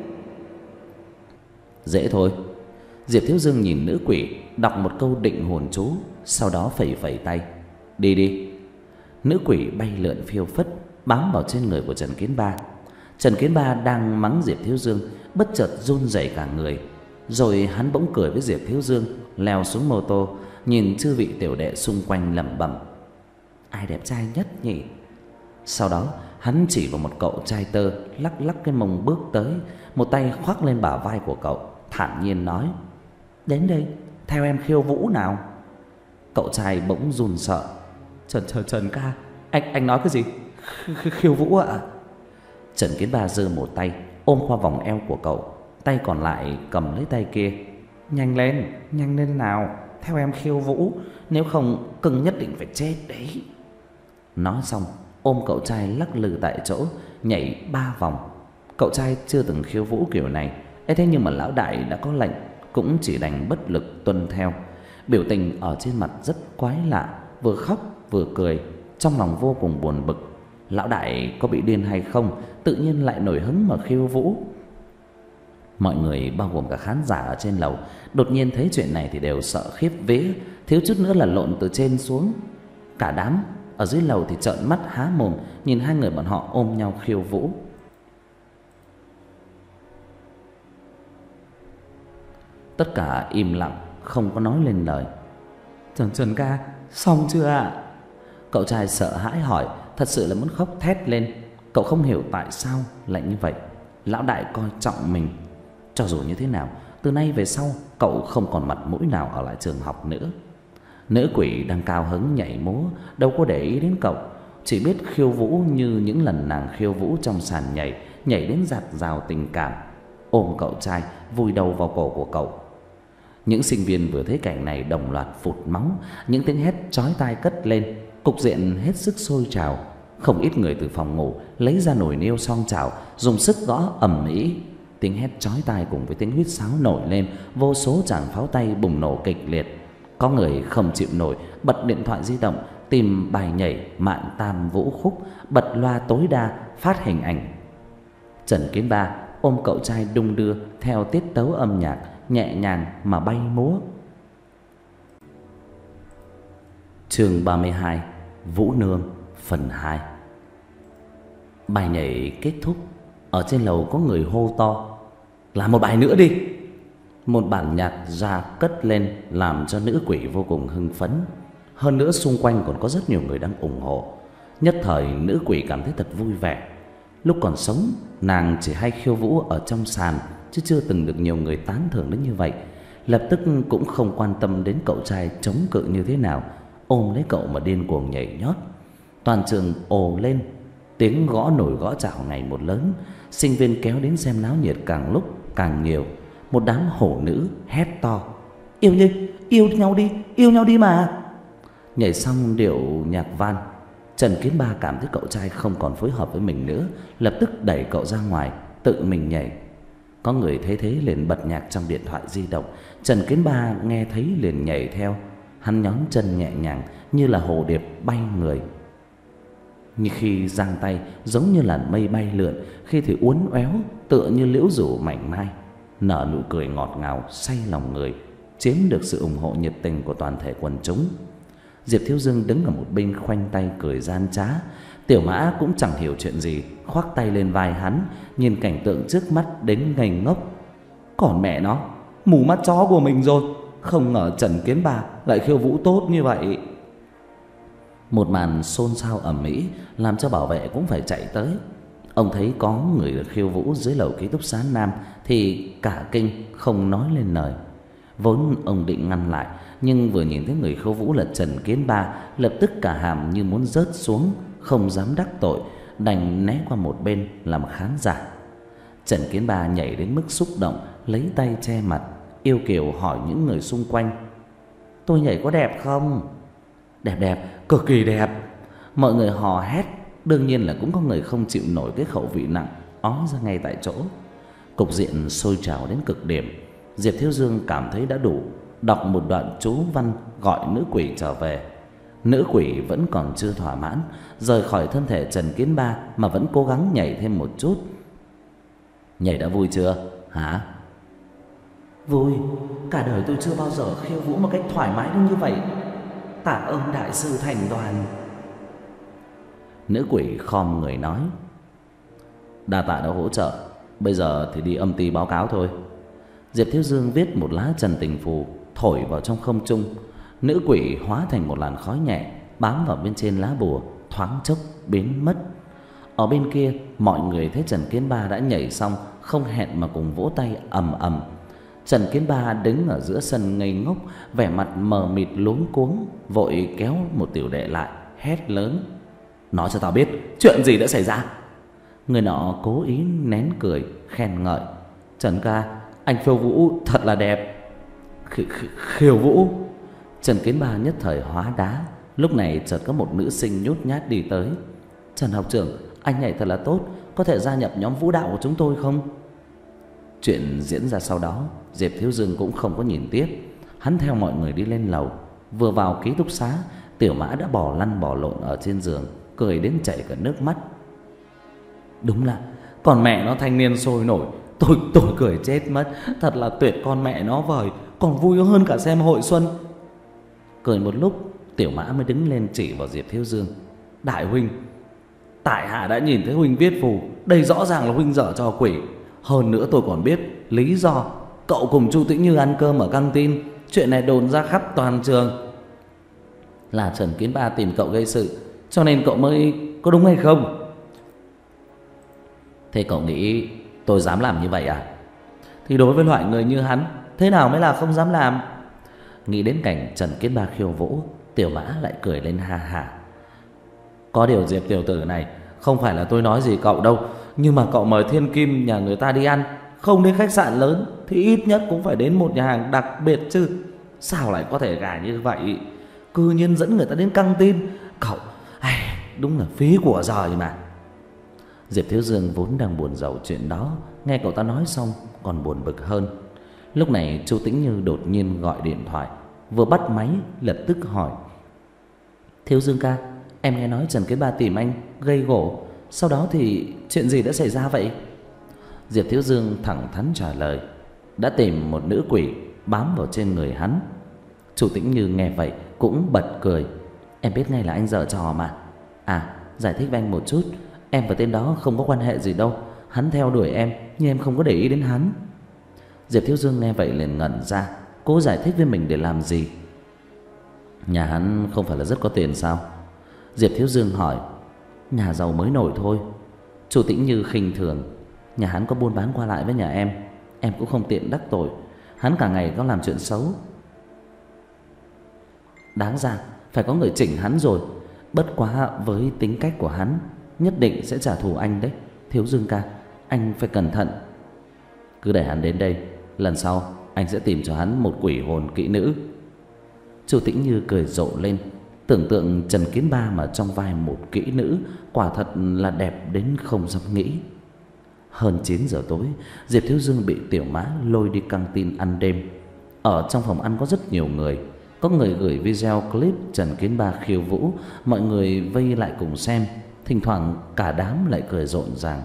[SPEAKER 1] "Dễ thôi." Diệp Thiếu Dương nhìn nữ quỷ, đọc một câu định hồn chú, sau đó phẩy phẩy tay: "Đi đi." Nữ quỷ bay lượn phiêu phất, bám vào trên người của Trần Kiến Ba. Trần Kiến Ba đang mắng Diệp Thiếu Dương, bất chợt run rẩy cả người. Rồi hắn bỗng cười với Diệp Thiếu Dương, leo xuống mô tô, nhìn chư vị tiểu đệ xung quanh lẩm bẩm: "Ai đẹp trai nhất nhỉ?" Sau đó hắn chỉ vào một cậu trai tơ lắc lắc cái mông bước tới, một tay khoác lên bả vai của cậu, thản nhiên nói: "Đến đây, theo em khiêu vũ nào." Cậu trai bỗng run sợ: Trần Trần Trần ca, anh anh nói cái gì? Khiêu vũ ạ?" Trần Kiến Ba giơ một tay ôm qua vòng eo của cậu, tay còn lại cầm lấy tay kia: "Nhanh lên, nhanh lên nào, theo em khiêu vũ, nếu không cưng nhất định phải chết đấy." Nói xong ôm cậu trai lắc lư tại chỗ, nhảy ba vòng. Cậu trai chưa từng khiêu vũ kiểu này, thế nhưng mà lão đại đã có lệnh, cũng chỉ đành bất lực tuân theo. Biểu tình ở trên mặt rất quái lạ, vừa khóc vừa cười, trong lòng vô cùng buồn bực. Lão đại có bị điên hay không, tự nhiên lại nổi hứng mà khiêu vũ. Mọi người bao gồm cả khán giả ở trên lầu đột nhiên thấy chuyện này thì đều sợ khiếp vía, thiếu chút nữa là lộn từ trên xuống. Cả đám ở dưới lầu thì trợn mắt há mồm nhìn hai người bọn họ ôm nhau khiêu vũ. Tất cả im lặng, không có nói lên lời. "Trần Trần ca, xong chưa ạ?" Cậu trai sợ hãi hỏi, thật sự là muốn khóc thét lên. Cậu không hiểu tại sao lại như vậy. Lão đại coi trọng mình. Cho dù như thế nào, từ nay về sau cậu không còn mặt mũi nào ở lại trường học nữa. Nữ quỷ đang cao hứng nhảy múa, đâu có để ý đến cậu, chỉ biết khiêu vũ như những lần nàng khiêu vũ trong sàn nhảy, nhảy đến dạt dào tình cảm, ôm cậu trai vùi đầu vào cổ của cậu. Những sinh viên vừa thấy cảnh này đồng loạt phụt máu, những tiếng hét chói tai cất lên, cục diện hết sức sôi trào. Không ít người từ phòng ngủ lấy ra nồi niêu song chảo, dùng sức gõ ầm ĩ. Tiếng hét chói tai cùng với tiếng huýt sáo nổi lên, vô số tràng pháo tay bùng nổ kịch liệt. Có người không chịu nổi, bật điện thoại di động tìm bài nhảy Mạn Tam Vũ Khúc, bật loa tối đa phát hình ảnh. Trần Kiến Ba ôm cậu trai đung đưa theo tiết tấu âm nhạc nhẹ nhàng mà bay múa. Chương ba mươi hai, Vũ Nương phần hai. Bài nhảy kết thúc, ở trên lầu có người hô to: "Làm một bài nữa đi!" Một bản nhạc ra cất lên làm cho nữ quỷ vô cùng hưng phấn. Hơn nữa xung quanh còn có rất nhiều người đang ủng hộ. Nhất thời nữ quỷ cảm thấy thật vui vẻ. Lúc còn sống, nàng chỉ hay khiêu vũ ở trong sàn, chứ chưa từng được nhiều người tán thưởng đến như vậy. Lập tức cũng không quan tâm đến cậu trai chống cự như thế nào, ôm lấy cậu mà điên cuồng nhảy nhót. Toàn trường ồ lên, tiếng gõ nổi gõ chảo ngày một lớn. Sinh viên kéo đến xem náo nhiệt càng lúc càng nhiều. Một đám hổ nữ hét to: "Yêu như yêu nhau đi, yêu nhau đi mà!" Nhảy xong điệu nhạc van, Trần Kiến Ba cảm thấy cậu trai không còn phối hợp với mình nữa, lập tức đẩy cậu ra ngoài, tự mình nhảy. Có người thấy thế liền bật nhạc trong điện thoại di động. Trần Kiến Ba nghe thấy liền nhảy theo. Hắn nhón chân nhẹ nhàng như là hồ điệp bay người. Như khi giang tay giống như làn mây bay lượn, khi thì uốn éo tựa như liễu rủ mảnh mai, nở nụ cười ngọt ngào say lòng người, chiếm được sự ủng hộ nhiệt tình của toàn thể quần chúng. Diệp Thiếu Dương đứng ở một bên khoanh tay cười gian trá. Tiểu Mã cũng chẳng hiểu chuyện gì, khoác tay lên vai hắn, nhìn cảnh tượng trước mắt đến ngây ngốc. Còn mẹ nó, mù mắt chó của mình rồi, không ngờ Trần Kiến Ba lại khiêu vũ tốt như vậy. Một màn xôn xao ầm ĩ làm cho bảo vệ cũng phải chạy tới. Ông thấy có người được khiêu vũ dưới lầu ký túc xá nam thì cả kinh không nói lên lời. Vốn ông định ngăn lại, nhưng vừa nhìn thấy người khiêu vũ là Trần Kiến Ba, lập tức cả hàm như muốn rớt xuống, không dám đắc tội, đành né qua một bên làm khán giả. Trần Kiến Ba nhảy đến mức xúc động, lấy tay che mặt, yêu kiều hỏi những người xung quanh: "Tôi nhảy có đẹp không?" "Đẹp đẹp, cực kỳ đẹp." Mọi người hò hét. Đương nhiên là cũng có người không chịu nổi cái khẩu vị nặng, ói ra ngay tại chỗ. Cục diện sôi trào đến cực điểm. Diệp Thiếu Dương cảm thấy đã đủ, đọc một đoạn chú văn gọi nữ quỷ trở về. Nữ quỷ vẫn còn chưa thỏa mãn, rời khỏi thân thể Trần Kiến Ba mà vẫn cố gắng nhảy thêm một chút. "Nhảy đã vui chưa hả?"
[SPEAKER 3] "Vui, cả đời tôi chưa bao giờ khiêu vũ một cách thoải mái đến như vậy. Tạ ơn đại sư thành đoàn."
[SPEAKER 1] Nữ quỷ khom người nói: "Đa tạ đã hỗ trợ, bây giờ thì đi âm ty báo cáo thôi." Diệp Thiếu Dương viết một lá trần tình phù thổi vào trong không trung. Nữ quỷ hóa thành một làn khói nhẹ bám vào bên trên lá bùa, thoáng chốc biến mất. Ở bên kia, mọi người thấy Trần Kiến Ba đã nhảy xong, không hẹn mà cùng vỗ tay ầm ầm. Trần Kiến Ba đứng ở giữa sân ngây ngốc, vẻ mặt mờ mịt luống cuống, vội kéo một tiểu đệ lại, hét lớn: "Nói cho tao biết chuyện gì đã xảy ra." Người nọ cố ý nén cười, khen ngợi: "Trần ca, anh khiêu vũ thật là đẹp." Khiêu vũ? Trần Kiến Ba nhất thời hóa đá. Lúc này chợt có một nữ sinh nhút nhát đi tới: "Trần học trưởng, anh nhảy thật là tốt, có thể gia nhập nhóm vũ đạo của chúng tôi không?" Chuyện diễn ra sau đó, Diệp Thiếu Dương cũng không có nhìn tiếp. Hắn theo mọi người đi lên lầu. Vừa vào ký túc xá, Tiểu Mã đã bò lăn bò lộn ở trên giường, cười đến chảy cả nước mắt. "Đúng là còn mẹ nó thanh niên sôi nổi, tôi tôi cười chết mất, thật là tuyệt con mẹ nó vời, còn vui hơn cả xem hội xuân." Cười một lúc, Tiểu Mã mới đứng lên chỉ vào Diệp Thiếu Dương: "Đại huynh, tại hạ đã nhìn thấy huynh viết phù, đây rõ ràng là huynh dở trò quỷ. Hơn nữa tôi còn biết lý do cậu cùng Chu Tĩnh Như ăn cơm ở căng tin, chuyện này đồn ra khắp toàn trường là Trần Kiến Ba tìm cậu gây sự, cho nên cậu mới, có đúng hay không?" "Thế cậu nghĩ tôi dám làm như vậy à?" "Thì đối với loại người như hắn, thế nào mới là không dám làm?" Nghĩ đến cảnh Trần Kiến Ba khiêu vũ, Tiểu Mã lại cười lên ha hả: "Có điều Diệp tiểu tử này, không phải là tôi nói gì cậu đâu, nhưng mà cậu mời thiên kim nhà người ta đi ăn, không đến khách sạn lớn thì ít nhất cũng phải đến một nhà hàng đặc biệt chứ. Sao lại có thể gà như vậy, cư nhiên dẫn người ta đến căng tin. Cậu, ai, đúng là phí của rồi mà." Diệp Thiếu Dương vốn đang buồn rầu chuyện đó, nghe cậu ta nói xong còn buồn bực hơn. Lúc này Chu Tĩnh Như đột nhiên gọi điện thoại, vừa bắt máy lập tức hỏi:
[SPEAKER 3] Thiếu Dương ca, em nghe nói Trần Kiến Ba tìm anh gây gổ, sau đó thì chuyện gì đã xảy ra vậy?
[SPEAKER 1] Diệp Thiếu Dương thẳng thắn trả lời. Đã tìm một nữ quỷ bám vào trên người hắn. Chu Tĩnh Như nghe vậy cũng bật cười.
[SPEAKER 3] Em biết ngay là anh giở trò mà. À, giải thích với anh một chút, em và tên đó không có quan hệ gì đâu. Hắn theo đuổi em nhưng em không có để ý đến hắn.
[SPEAKER 1] Diệp Thiếu Dương nghe vậy liền ngẩn ra. Cố giải thích với mình để làm gì? Nhà hắn không phải là rất có tiền sao? Diệp Thiếu Dương hỏi.
[SPEAKER 3] Nhà giàu mới nổi thôi.
[SPEAKER 1] Chu Tĩnh Như khinh thường.
[SPEAKER 3] Nhà hắn có buôn bán qua lại với nhà em, em cũng không tiện đắc tội. Hắn cả ngày có làm chuyện xấu, đáng ra phải có người chỉnh hắn rồi. Bất quá với tính cách của hắn, nhất định sẽ trả thù anh đấy. Thiếu Dương ca, anh phải cẩn thận.
[SPEAKER 1] Cứ để hắn đến đây, lần sau anh sẽ tìm cho hắn một quỷ hồn kỹ nữ.
[SPEAKER 3] Chu Tĩnh Như cười rộ lên. Tưởng tượng Trần Kiến Ba mà trong vai một kỹ nữ, quả thật là đẹp đến không dám nghĩ. Hơn chín giờ tối, Diệp Thiếu Dương bị Tiểu Mã lôi đi căng tin ăn đêm. Ở trong phòng ăn có rất nhiều người. Có người gửi video clip Trần Kiến Ba khiêu vũ, mọi người vây lại cùng xem. Thỉnh thoảng cả đám lại cười rộn ràng.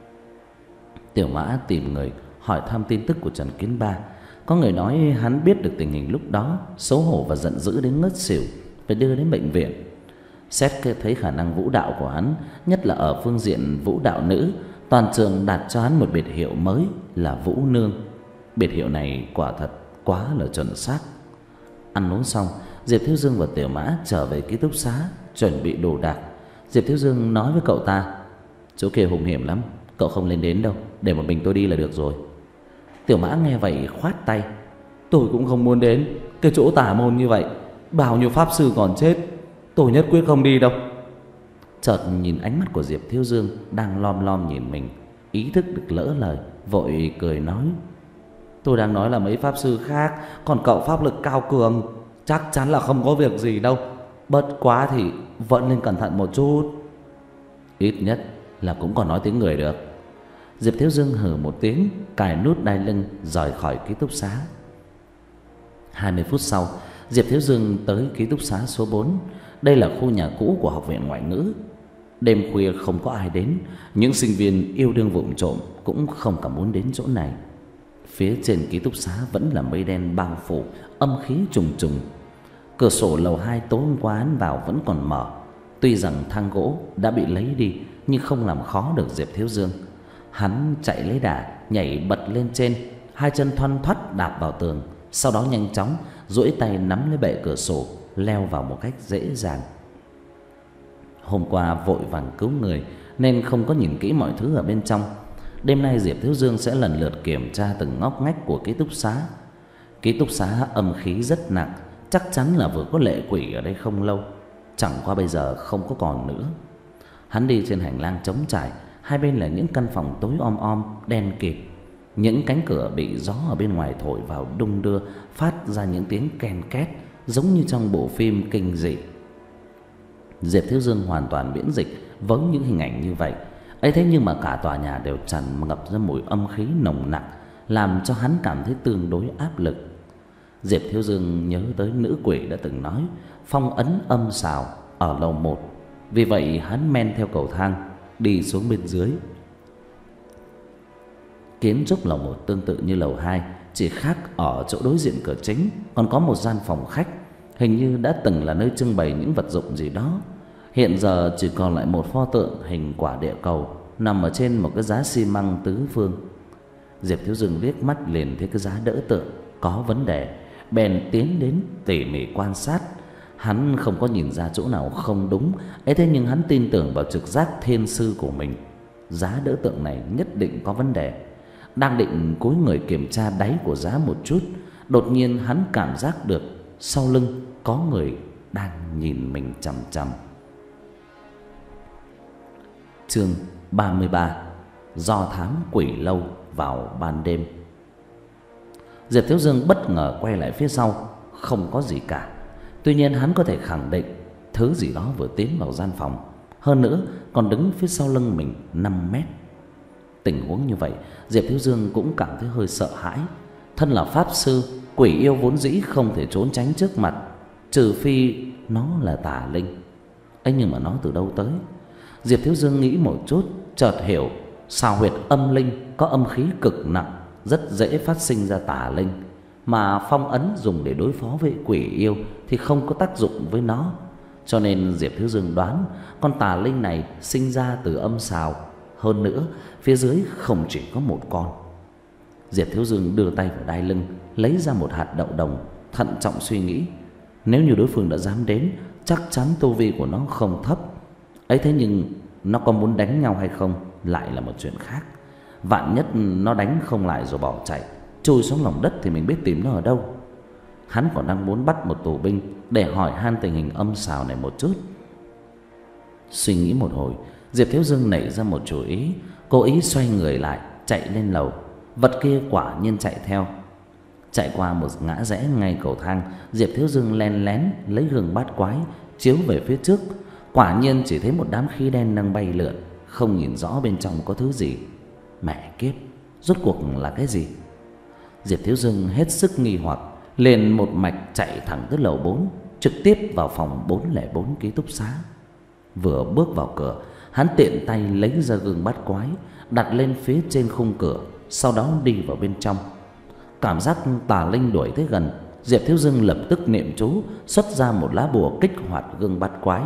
[SPEAKER 3] Tiểu Mã tìm người hỏi thăm tin tức của Trần Kiến Ba. Có người nói hắn biết được tình hình lúc đó, xấu hổ và giận dữ đến ngất xỉu, phải đưa đến bệnh viện. Xét thấy khả năng vũ đạo của hắn, nhất là ở phương diện vũ đạo nữ, toàn trường đặt cho hắn một biệt hiệu mới là Vũ Nương. Biệt hiệu này quả thật quá là chuẩn xác. Ăn uống xong, Diệp Thiếu Dương và Tiểu Mã trở về ký túc xá chuẩn bị đồ đạc. Diệp Thiếu Dương nói với cậu ta: chỗ kia hung hiểm lắm, cậu không lên đến đâu, để một mình tôi đi là được rồi. Tiểu Mã nghe vậy khoát tay: tôi cũng không muốn đến cái chỗ tà môn như vậy, bao nhiêu pháp sư còn chết, tôi nhất quyết không đi đâu. Chợt nhìn ánh mắt của Diệp Thiếu Dương đang lom lom nhìn mình, ý thức được lỡ lời, vội cười nói: tôi đang nói là mấy pháp sư khác, còn cậu pháp lực cao cường, chắc chắn là không có việc gì đâu. Bất quá thì vẫn nên cẩn thận một chút.
[SPEAKER 1] Ít nhất là cũng còn nói tiếng người được.
[SPEAKER 3] Diệp Thiếu Dương hừ một tiếng, cài nút đai lưng rời khỏi ký túc xá. Hai mươi phút sau, Diệp Thiếu Dương tới ký túc xá số bốn. Đây là khu nhà cũ của Học viện Ngoại ngữ. Đêm khuya không có ai đến, những sinh viên yêu đương vụng trộm cũng không cả muốn đến chỗ này. Phía trên ký túc xá vẫn là mây đen bao phủ, âm khí trùng trùng. Cửa sổ lầu hai tối hôm qua hắn vào vẫn còn mở. Tuy rằng thang gỗ đã bị lấy đi, nhưng không làm khó được Diệp Thiếu Dương. Hắn chạy lấy đà, nhảy bật lên trên, hai chân thoăn thoắt đạp vào tường, sau đó nhanh chóng duỗi tay nắm lấy bệ cửa sổ, leo vào một cách dễ dàng. Hôm qua vội vàng cứu người nên không có nhìn kỹ mọi thứ ở bên trong. Đêm nay Diệp Thiếu Dương sẽ lần lượt kiểm tra từng ngóc ngách của ký túc xá. Ký túc xá âm khí rất nặng, chắc chắn là vừa có lệ quỷ ở đây không lâu, chẳng qua bây giờ không có còn nữa. Hắn đi trên hành lang trống trải, hai bên là những căn phòng tối om om đen kịt. Những cánh cửa bị gió ở bên ngoài thổi vào đung đưa, phát ra những tiếng ken két giống như trong bộ phim kinh dị. Diệp Thiếu Dương hoàn toàn miễn dịch với những hình ảnh như vậy. Ấy thế nhưng mà cả tòa nhà đều tràn ngập ra mùi âm khí nồng nặc, làm cho hắn cảm thấy tương đối áp lực. Diệp Thiếu Dương nhớ tới nữ quỷ đã từng nói phong ấn âm xào ở lầu một. Vì vậy hắn men theo cầu thang đi xuống bên dưới. Kiến trúc lầu một tương tự như lầu hai, chỉ khác ở chỗ đối diện cửa chính còn có một gian phòng khách, hình như đã từng là nơi trưng bày những vật dụng gì đó. Hiện giờ chỉ còn lại một pho tượng hình quả địa cầu nằm ở trên một cái giá xi măng tứ phương. Diệp Thiếu Dương liếc mắt liền thấy cái giá đỡ tượng có vấn đề, bèn tiến đến tỉ mỉ quan sát. Hắn không có nhìn ra chỗ nào không đúng, ấy thế nhưng hắn tin tưởng vào trực giác thiên sư của mình. Giá đỡ tượng này nhất định có vấn đề. Đang định cúi người kiểm tra đáy của giá một chút, đột nhiên hắn cảm giác được sau lưng có người đang nhìn mình chằm chằm. Chương ba mươi ba: Do thám quỷ lâu vào ban đêm. Diệp Thiếu Dương bất ngờ quay lại phía sau, không có gì cả. Tuy nhiên hắn có thể khẳng định thứ gì đó vừa tiến vào gian phòng, hơn nữa còn đứng phía sau lưng mình năm mét. Tình huống như vậy, Diệp Thiếu Dương cũng cảm thấy hơi sợ hãi. Thân là pháp sư, quỷ yêu vốn dĩ không thể trốn tránh trước mặt, trừ phi nó là tà linh. ấy nhưng mà nó từ đâu tới? Diệp Thiếu Dương nghĩ một chút, chợt hiểu xào huyệt âm linh có âm khí cực nặng, rất dễ phát sinh ra tà linh, mà phong ấn dùng để đối phó với quỷ yêu thì không có tác dụng với nó. Cho nên Diệp Thiếu Dương đoán con tà linh này sinh ra từ âm xào. Hơn nữa, phía dưới không chỉ có một con. Diệp Thiếu Dương đưa tay vào đai lưng, lấy ra một hạt đậu đồng, thận trọng suy nghĩ. Nếu như đối phương đã dám đến, chắc chắn tu vi của nó không thấp. Ấy thế nhưng nó có muốn đánh nhau hay không lại là một chuyện khác. Vạn nhất nó đánh không lại rồi bỏ chạy, chui xuống lòng đất thì mình biết tìm nó ở đâu. Hắn còn đang muốn bắt một tù binh để hỏi han tình hình âm xào này một chút. Suy nghĩ một hồi, Diệp Thiếu Dương nảy ra một chủ ý, cố ý xoay người lại, chạy lên lầu. Vật kia quả nhiên chạy theo. Chạy qua một ngã rẽ ngay cầu thang, Diệp Thiếu Dương len lén lấy gương bát quái chiếu về phía trước. Quả nhiên chỉ thấy một đám khí đen đang bay lượn, không nhìn rõ bên trong có thứ gì. Mẹ kiếp, rốt cuộc là cái gì? Diệp Thiếu Dương hết sức nghi hoặc, liền một mạch chạy thẳng tới lầu bốn, trực tiếp vào phòng bốn không bốn ký túc xá. Vừa bước vào cửa, hắn tiện tay lấy ra gương bát quái, đặt lên phía trên khung cửa, sau đó đi vào bên trong. Cảm giác tà linh đuổi tới gần, Diệp Thiếu Dương lập tức niệm chú, xuất ra một lá bùa kích hoạt gương bát quái.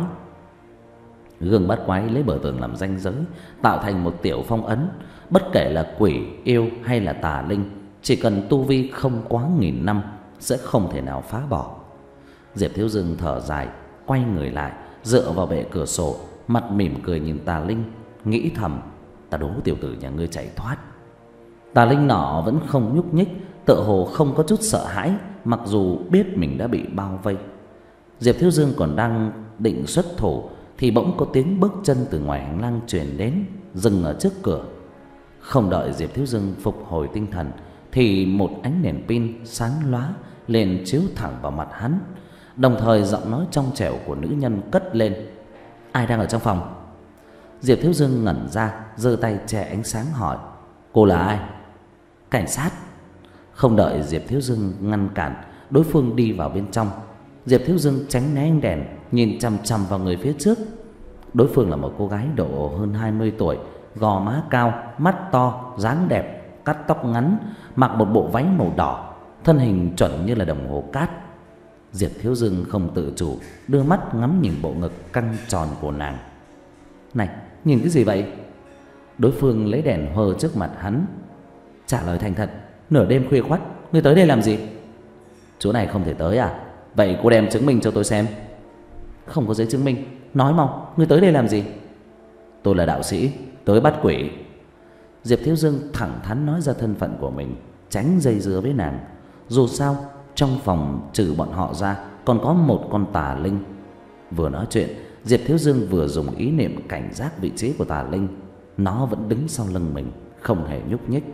[SPEAKER 3] Gương bát quái lấy bờ tường làm ranh giới, tạo thành một tiểu phong ấn. Bất kể là quỷ, yêu hay là tà linh, chỉ cần tu vi không quá nghìn năm sẽ không thể nào phá bỏ. Diệp Thiếu Dương thở dài, quay người lại, dựa vào bệ cửa sổ, mặt mỉm cười nhìn tà linh, nghĩ thầm: ta đố tiểu tử nhà ngươi chạy thoát. Tà linh nọ vẫn không nhúc nhích, tựa hồ không có chút sợ hãi, mặc dù biết mình đã bị bao vây. Diệp Thiếu Dương còn đang định xuất thủ thì bỗng có tiếng bước chân từ ngoài hành lang truyền đến, dừng ở trước cửa. Không đợi Diệp Thiếu Dương phục hồi tinh thần thì một ánh đèn pin sáng lóa liền chiếu thẳng vào mặt hắn. Đồng thời giọng nói trong trẻo của nữ nhân cất lên: ai đang ở trong phòng? Diệp Thiếu Dương ngẩn ra, giơ tay che ánh sáng hỏi: cô là ai? Cảnh sát. Không đợi Diệp Thiếu Dương ngăn cản, đối phương đi vào bên trong. Diệp Thiếu Dương tránh né ánh đèn, nhìn chằm chằm vào người phía trước. Đối phương là một cô gái độ hơn hai mươi tuổi, gò má cao, mắt to, dáng đẹp, cắt tóc ngắn, mặc một bộ váy màu đỏ, thân hình chuẩn như là đồng hồ cát. Diệp Thiếu Dương không tự chủ đưa mắt ngắm nhìn bộ ngực căng tròn của nàng. Này, nhìn cái gì vậy? Đối phương lấy đèn hơ trước mặt hắn. Trả lời thành thật, nửa đêm khuya khoắt, ngươi tới đây làm gì? Chỗ này không thể tới à? Vậy cô đem chứng minh cho tôi xem. Không có giấy chứng minh. Nói mau, ngươi tới đây làm gì? Tôi là đạo sĩ, tới bắt quỷ. Diệp Thiếu Dương thẳng thắn nói ra thân phận của mình, tránh dây dưa với nàng. Dù sao trong phòng trừ bọn họ ra còn có một con tà linh. Vừa nói chuyện, Diệp Thiếu Dương vừa dùng ý niệm cảnh giác vị trí của tà linh. Nó vẫn đứng sau lưng mình, không hề nhúc nhích.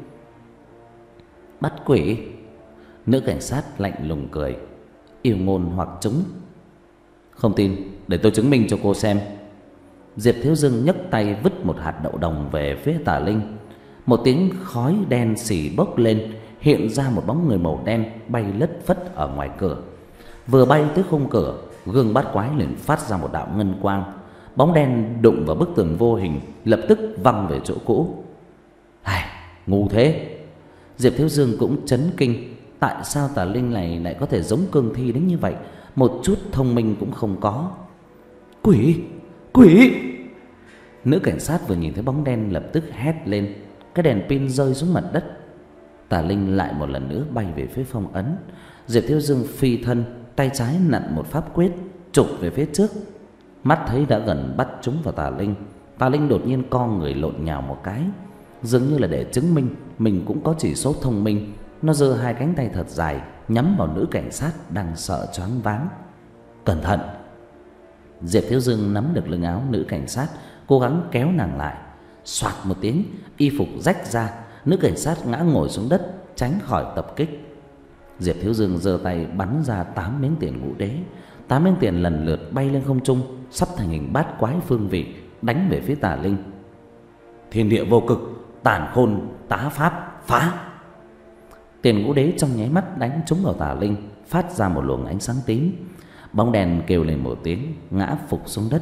[SPEAKER 3] Bắt quỷ? Nữ cảnh sát lạnh lùng cười: yêu ngôn hoặc chúng. Không tin, để tôi chứng minh cho cô xem. Diệp Thiếu Dương nhấc tay vứt một hạt đậu đồng về phía tà linh. Một tiếng khói đen xì bốc lên, hiện ra một bóng người màu đen bay lất phất ở ngoài cửa. Vừa bay tới khung cửa, gương bát quái liền phát ra một đạo ngân quang. Bóng đen đụng vào bức tường vô hình, lập tức văng về chỗ cũ. Ai, ngu thế! Diệp Thiếu Dương cũng chấn kinh. Tại sao tà linh này lại có thể giống cương thi đến như vậy, một chút thông minh cũng không có? Quỷ! Quỷ! Nữ cảnh sát vừa nhìn thấy bóng đen lập tức hét lên. Cái đèn pin rơi xuống mặt đất. Tà linh lại một lần nữa bay về phía phong ấn. Diệp Thiếu Dương phi thân, tay trái nặn một pháp quyết chụp về phía trước. Mắt thấy đã gần bắt trúng vào tà linh, tà linh đột nhiên co người lộn nhào một cái, dường như là để chứng minh mình cũng có chỉ số thông minh. Nó giơ hai cánh tay thật dài nhắm vào nữ cảnh sát đang sợ choáng váng. Cẩn thận! Diệp Thiếu Dương nắm được lưng áo nữ cảnh sát, cố gắng kéo nàng lại. Soạt một tiếng, y phục rách ra, nữ cảnh sát ngã ngồi xuống đất, tránh khỏi tập kích. Diệp Thiếu Dương giơ tay bắn ra tám miếng tiền ngũ đế. Tám miếng tiền lần lượt bay lên không trung, sắp thành hình bát quái phương vị, đánh về phía tà linh. Thiên địa vô cực, tàn khôn, tá pháp, phá! Tiền ngũ đế trong nháy mắt đánh trúng vào tà linh, phát ra một luồng ánh sáng tím. Bóng đèn kêu lên một tiếng, ngã phục xuống đất.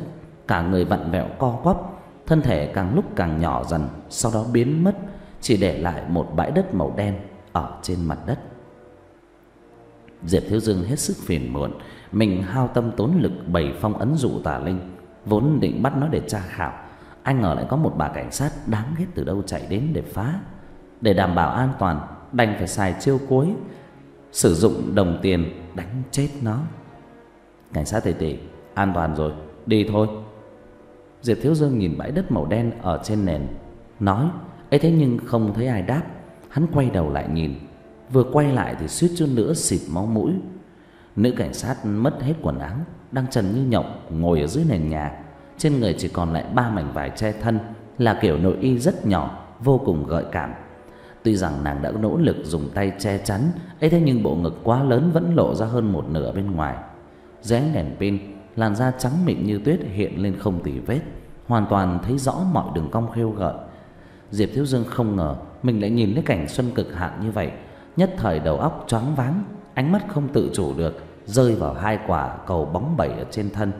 [SPEAKER 3] cả người vặn vẹo co quắp, thân thể càng lúc càng nhỏ dần, sau đó biến mất, chỉ để lại một bãi đất màu đen ở trên mặt đất. Diệp Thiếu Dương hết sức phiền muộn, mình hao tâm tốn lực bày phong ấn dụ tà linh, vốn định bắt nó để tra khảo, anh ngờ lại có một bà cảnh sát đáng ghét từ đâu chạy đến để phá. Để đảm bảo an toàn, đành phải xài chiêu cuối, sử dụng đồng tiền đánh chết nó. Cảnh sát tỉ tỉ, an toàn rồi, đi thôi. Diệp Thiếu Dương nhìn bãi đất màu đen ở trên nền, nói ấy, thế nhưng không thấy ai đáp. Hắn quay đầu lại nhìn, vừa quay lại thì suýt chút nữa xịt máu mũi. Nữ cảnh sát mất hết quần áo, đang trần như nhộng ngồi ở dưới nền nhà. Trên người chỉ còn lại ba mảnh vải che thân, là kiểu nội y rất nhỏ, vô cùng gợi cảm. Tuy rằng nàng đã nỗ lực dùng tay che chắn, ấy thế nhưng bộ ngực quá lớn vẫn lộ ra hơn một nửa bên ngoài. Dưới ánh đèn pin, làn da trắng mịn như tuyết hiện lên không tì vết, hoàn toàn thấy rõ mọi đường cong khêu gợi. Diệp Thiếu Dương không ngờ mình lại nhìn thấy cảnh xuân cực hạn như vậy, nhất thời đầu óc choáng váng, ánh mắt không tự chủ được rơi vào hai quả cầu bóng bẩy ở trên thân.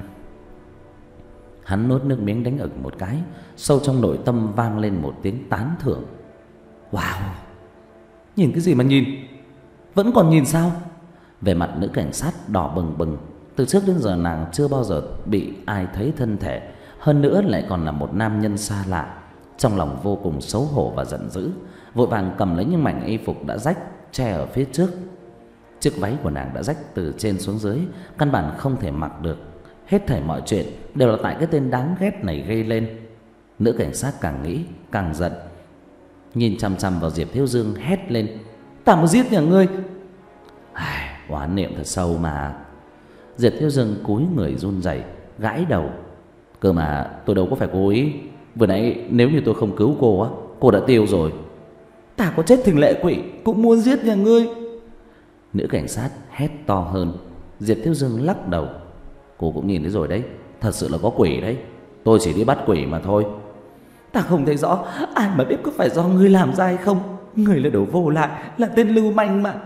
[SPEAKER 3] Hắn nuốt nước miếng đánh ực một cái, sâu trong nội tâm vang lên một tiếng tán thưởng. Wow, nhìn cái gì mà nhìn, vẫn còn nhìn sao? Về mặt nữ cảnh sát đỏ bừng bừng, từ trước đến giờ nàng chưa bao giờ bị ai thấy thân thể, hơn nữa lại còn là một nam nhân xa lạ. Trong lòng vô cùng xấu hổ và giận dữ, vội vàng cầm lấy những mảnh y phục đã rách che ở phía trước. Chiếc váy của nàng đã rách từ trên xuống dưới, căn bản không thể mặc được. Hết thảy mọi chuyện đều là tại cái tên đáng ghét này gây lên. Nữ cảnh sát càng nghĩ càng giận, nhìn chằm chằm vào Diệp Thiếu Dương hét lên: "Ta muốn giết nhà ngươi!" Ai, oán niệm thật sâu mà. Diệp Thiếu Dương cúi người run rẩy, gãi đầu. Cơ mà tôi đâu có phải cố ý. Vừa nãy nếu như tôi không cứu cô á, cô đã tiêu rồi. Ta có chết thình lệ quỷ cũng muốn giết nhà ngươi. Nữ cảnh sát hét to hơn. Diệp Thiếu Dương lắc đầu. Cô cũng nhìn thấy rồi đấy, thật sự là có quỷ đấy. Tôi chỉ đi bắt quỷ mà thôi. Ta không thấy rõ, ai mà biết có phải do ngươi làm ra hay không. Ngươi là đồ vô lại, là tên lưu manh mà.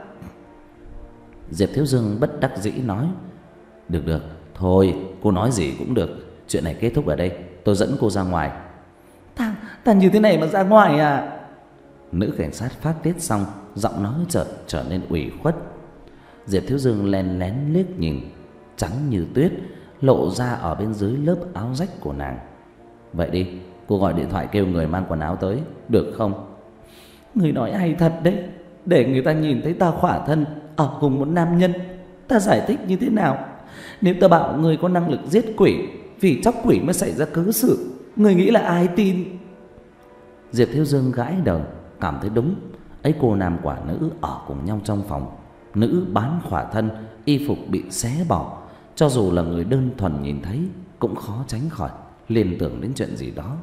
[SPEAKER 3] Diệp Thiếu Dương bất đắc dĩ nói: Được được, thôi cô nói gì cũng được. Chuyện này kết thúc ở đây, tôi dẫn cô ra ngoài. Ta, ta như thế này mà ra ngoài à? Nữ cảnh sát phát tiết xong, giọng nói chợt trở nên ủy khuất. Diệp Thiếu Dương lén lén liếc nhìn, trắng như tuyết lộ ra ở bên dưới lớp áo rách của nàng. Vậy đi, cô gọi điện thoại kêu người mang quần áo tới, được không? Người nói hay thật đấy. Để người ta nhìn thấy ta khỏa thân ở cùng một nam nhân, ta giải thích như thế nào? Nếu ta bảo người có năng lực giết quỷ, vì chóc quỷ mới xảy ra cớ sự, người nghĩ là ai tin? Diệp Thiếu Dương gãi đầu, cảm thấy đúng. Ấy cô nam quả nữ ở cùng nhau trong phòng, nữ bán khỏa thân, y phục bị xé bỏ, cho dù là người đơn thuần nhìn thấy cũng khó tránh khỏi liên tưởng đến chuyện gì đó.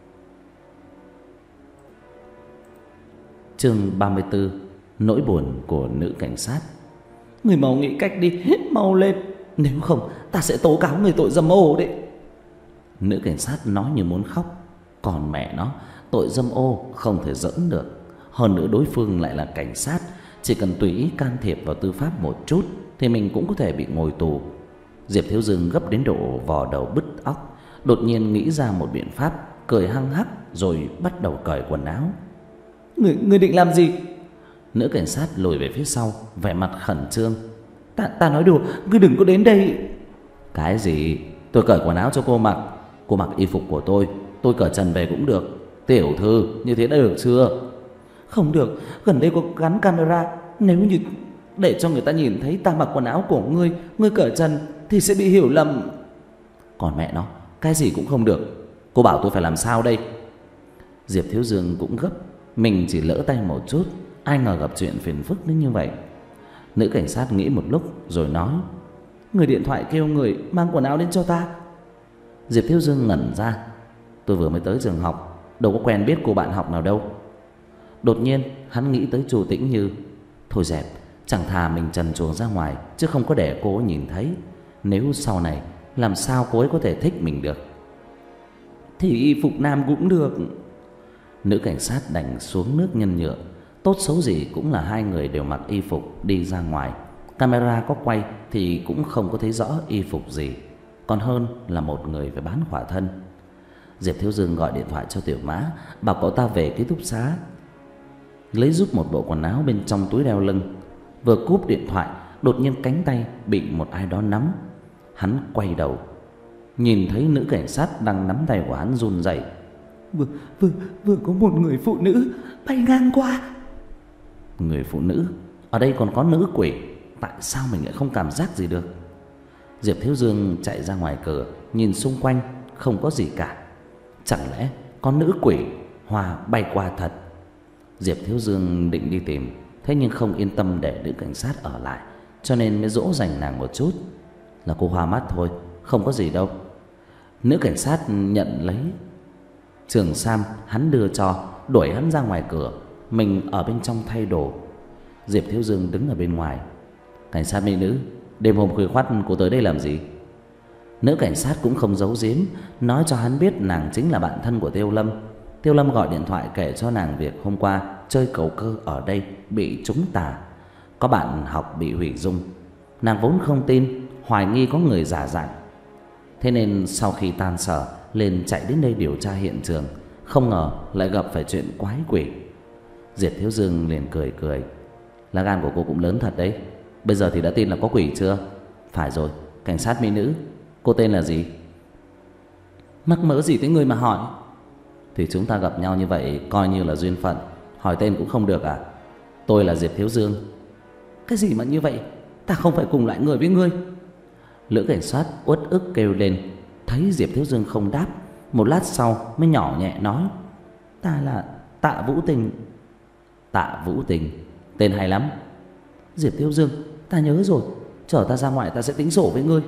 [SPEAKER 3] Chương ba mươi tư. Nỗi buồn của nữ cảnh sát. Người mau nghĩ cách đi, mau lên, nếu không ta sẽ tố cáo người tội dâm ô đấy. Nữ cảnh sát nói như muốn khóc. Còn mẹ nó, tội dâm ô không thể giỡn được. Hơn nữa đối phương lại là cảnh sát, chỉ cần tùy ý can thiệp vào tư pháp một chút thì mình cũng có thể bị ngồi tù. Diệp Thiếu Dương gấp đến độ vò đầu bứt óc, đột nhiên nghĩ ra một biện pháp, cười hăng hắc rồi bắt đầu cởi quần áo. Người, người định làm gì? Nữ cảnh sát lùi về phía sau, vẻ mặt khẩn trương. Ta, ta nói đùa, ngươi đừng có đến đây. Cái gì? Tôi cởi quần áo cho cô mặc. Cô mặc y phục của tôi, tôi cởi trần về cũng được. Tiểu thư, như thế đã được chưa? Không được, gần đây có gắn camera. Nếu như để cho người ta nhìn thấy ta mặc quần áo của ngươi, ngươi cởi trần thì sẽ bị hiểu lầm. Còn mẹ nó, cái gì cũng không được. Cô bảo tôi phải làm sao đây? Diệp Thiếu Dương cũng gấp. Mình chỉ lỡ tay một chút, ai ngờ gặp chuyện phiền phức đến như vậy. Nữ cảnh sát nghĩ một lúc rồi nói: Người điện thoại kêu người mang quần áo đến cho ta. Diệp Thiếu Dương ngẩn ra. Tôi vừa mới tới trường học, đâu có quen biết cô bạn học nào đâu. Đột nhiên hắn nghĩ tới Chu Tĩnh Như. Thôi dẹp, chẳng thà mình trần truồng ra ngoài, chứ không có để cô ấy nhìn thấy. Nếu sau này làm sao cô ấy có thể thích mình được? Thì y phục nam cũng được. Nữ cảnh sát đành xuống nước nhân nhượng. Tốt xấu gì cũng là hai người đều mặc y phục đi ra ngoài. Camera có quay thì cũng không có thấy rõ y phục gì. Còn còn hơn là một người phải bán khỏa thân. Diệp Thiếu Dương gọi điện thoại cho Tiểu Mã, bảo cậu ta về ký túc xá, lấy giúp một bộ quần áo bên trong túi đeo lưng. Vừa cúp điện thoại, đột nhiên cánh tay bị một ai đó nắm. Hắn quay đầu, nhìn thấy nữ cảnh sát đang nắm tay của hắn run rẩy.
[SPEAKER 4] Vừa, vừa, vừa có một người phụ nữ bay ngang qua.
[SPEAKER 3] Người phụ nữ? Ở đây còn có nữ quỷ, tại sao mình lại không cảm giác gì được? Diệp Thiếu Dương chạy ra ngoài cửa, nhìn xung quanh, không có gì cả. Chẳng lẽ có nữ quỷ hoa bay qua thật? Diệp Thiếu Dương định đi tìm, thế nhưng không yên tâm để nữ cảnh sát ở lại, cho nên mới dỗ dành nàng một chút. Là cô hoa mắt thôi, không có gì đâu. Nữ cảnh sát nhận lấy trường sam hắn đưa cho, đuổi hắn ra ngoài cửa, mình ở bên trong thay đồ. Diệp Thiếu Dương đứng ở bên ngoài. Cảnh sát mỹ nữ, đêm hôm khuya khoắt cô tới đây làm gì? Nữ cảnh sát cũng không giấu giếm, nói cho hắn biết nàng chính là bạn thân của Tiêu Lâm. Tiêu Lâm gọi điện thoại kể cho nàng việc hôm qua chơi cầu cơ ở đây bị trúng tà, có bạn học bị hủy dung. Nàng vốn không tin, hoài nghi có người giả dạng, thế nên sau khi tan sở liền chạy đến đây điều tra hiện trường, không ngờ lại gặp phải chuyện quái quỷ. Diệp Thiếu Dương liền cười cười. Lá gan của cô cũng lớn thật đấy. Bây giờ thì đã tin là có quỷ chưa? Phải rồi, cảnh sát mỹ nữ, cô tên là gì?
[SPEAKER 4] Mắc mớ gì tới người mà hỏi?
[SPEAKER 3] Thì chúng ta gặp nhau như vậy coi như là duyên phận, hỏi tên cũng không được à? Tôi là Diệp Thiếu Dương.
[SPEAKER 4] Cái gì mà như vậy? Ta không phải cùng loại người với ngươi.
[SPEAKER 3] Lữ cảnh sát uất ức kêu lên. Thấy Diệp Thiếu Dương không đáp, một lát sau mới nhỏ nhẹ nói:
[SPEAKER 4] Ta là Tạ Vũ Tình.
[SPEAKER 3] Tạ Vũ Tình, tên hay lắm.
[SPEAKER 4] Diệp Thiếu Dương, ta nhớ rồi, chở ta ra ngoài ta sẽ tính sổ với ngươi.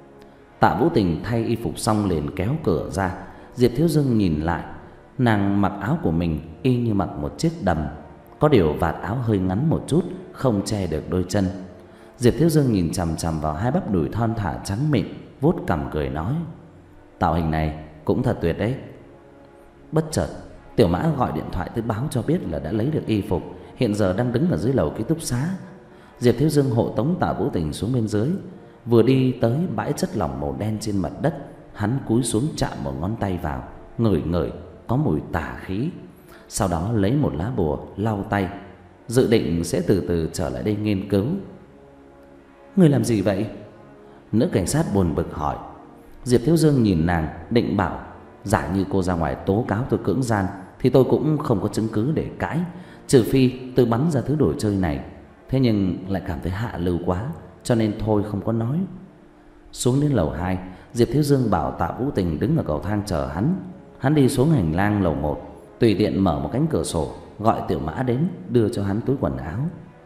[SPEAKER 3] Tạ Vũ Tình thay y phục xong liền kéo cửa ra. Diệp Thiếu Dương nhìn lại, nàng mặc áo của mình y như mặc một chiếc đầm, có điều vạt áo hơi ngắn một chút, không che được đôi chân. Diệp Thiếu Dương nhìn chằm chằm vào hai bắp đùi thon thả trắng mịn, vuốt cằm cười nói: tạo hình này cũng thật tuyệt đấy. Bất chợt Tiểu Mã gọi điện thoại tới báo cho biết là đã lấy được y phục, hiện giờ đang đứng ở dưới lầu ký túc xá. Diệp Thiếu Dương hộ tống Tạ Vũ Tình xuống bên dưới. Vừa đi tới bãi chất lỏng màu đen trên mặt đất, hắn cúi xuống chạm một ngón tay vào, ngửi ngửi có mùi tà khí. Sau đó lấy một lá bùa lau tay, dự định sẽ từ từ trở lại đây nghiên cứu.
[SPEAKER 4] Ngươi làm gì vậy?
[SPEAKER 3] Nữ cảnh sát buồn bực hỏi. Diệp Thiếu Dương nhìn nàng, định bảo giả như cô ra ngoài tố cáo tôi cưỡng gian thì tôi cũng không có chứng cứ để cãi, trừ phi tôi bắn ra thứ đồ chơi này. Thế nhưng lại cảm thấy hạ lưu quá, cho nên thôi không có nói. Xuống đến lầu hai, Diệp Thiếu Dương bảo Tạ Vũ Tình đứng ở cầu thang chờ hắn. Hắn đi xuống hành lang lầu một, tùy tiện mở một cánh cửa sổ, gọi Tiểu Mã đến đưa cho hắn túi quần áo.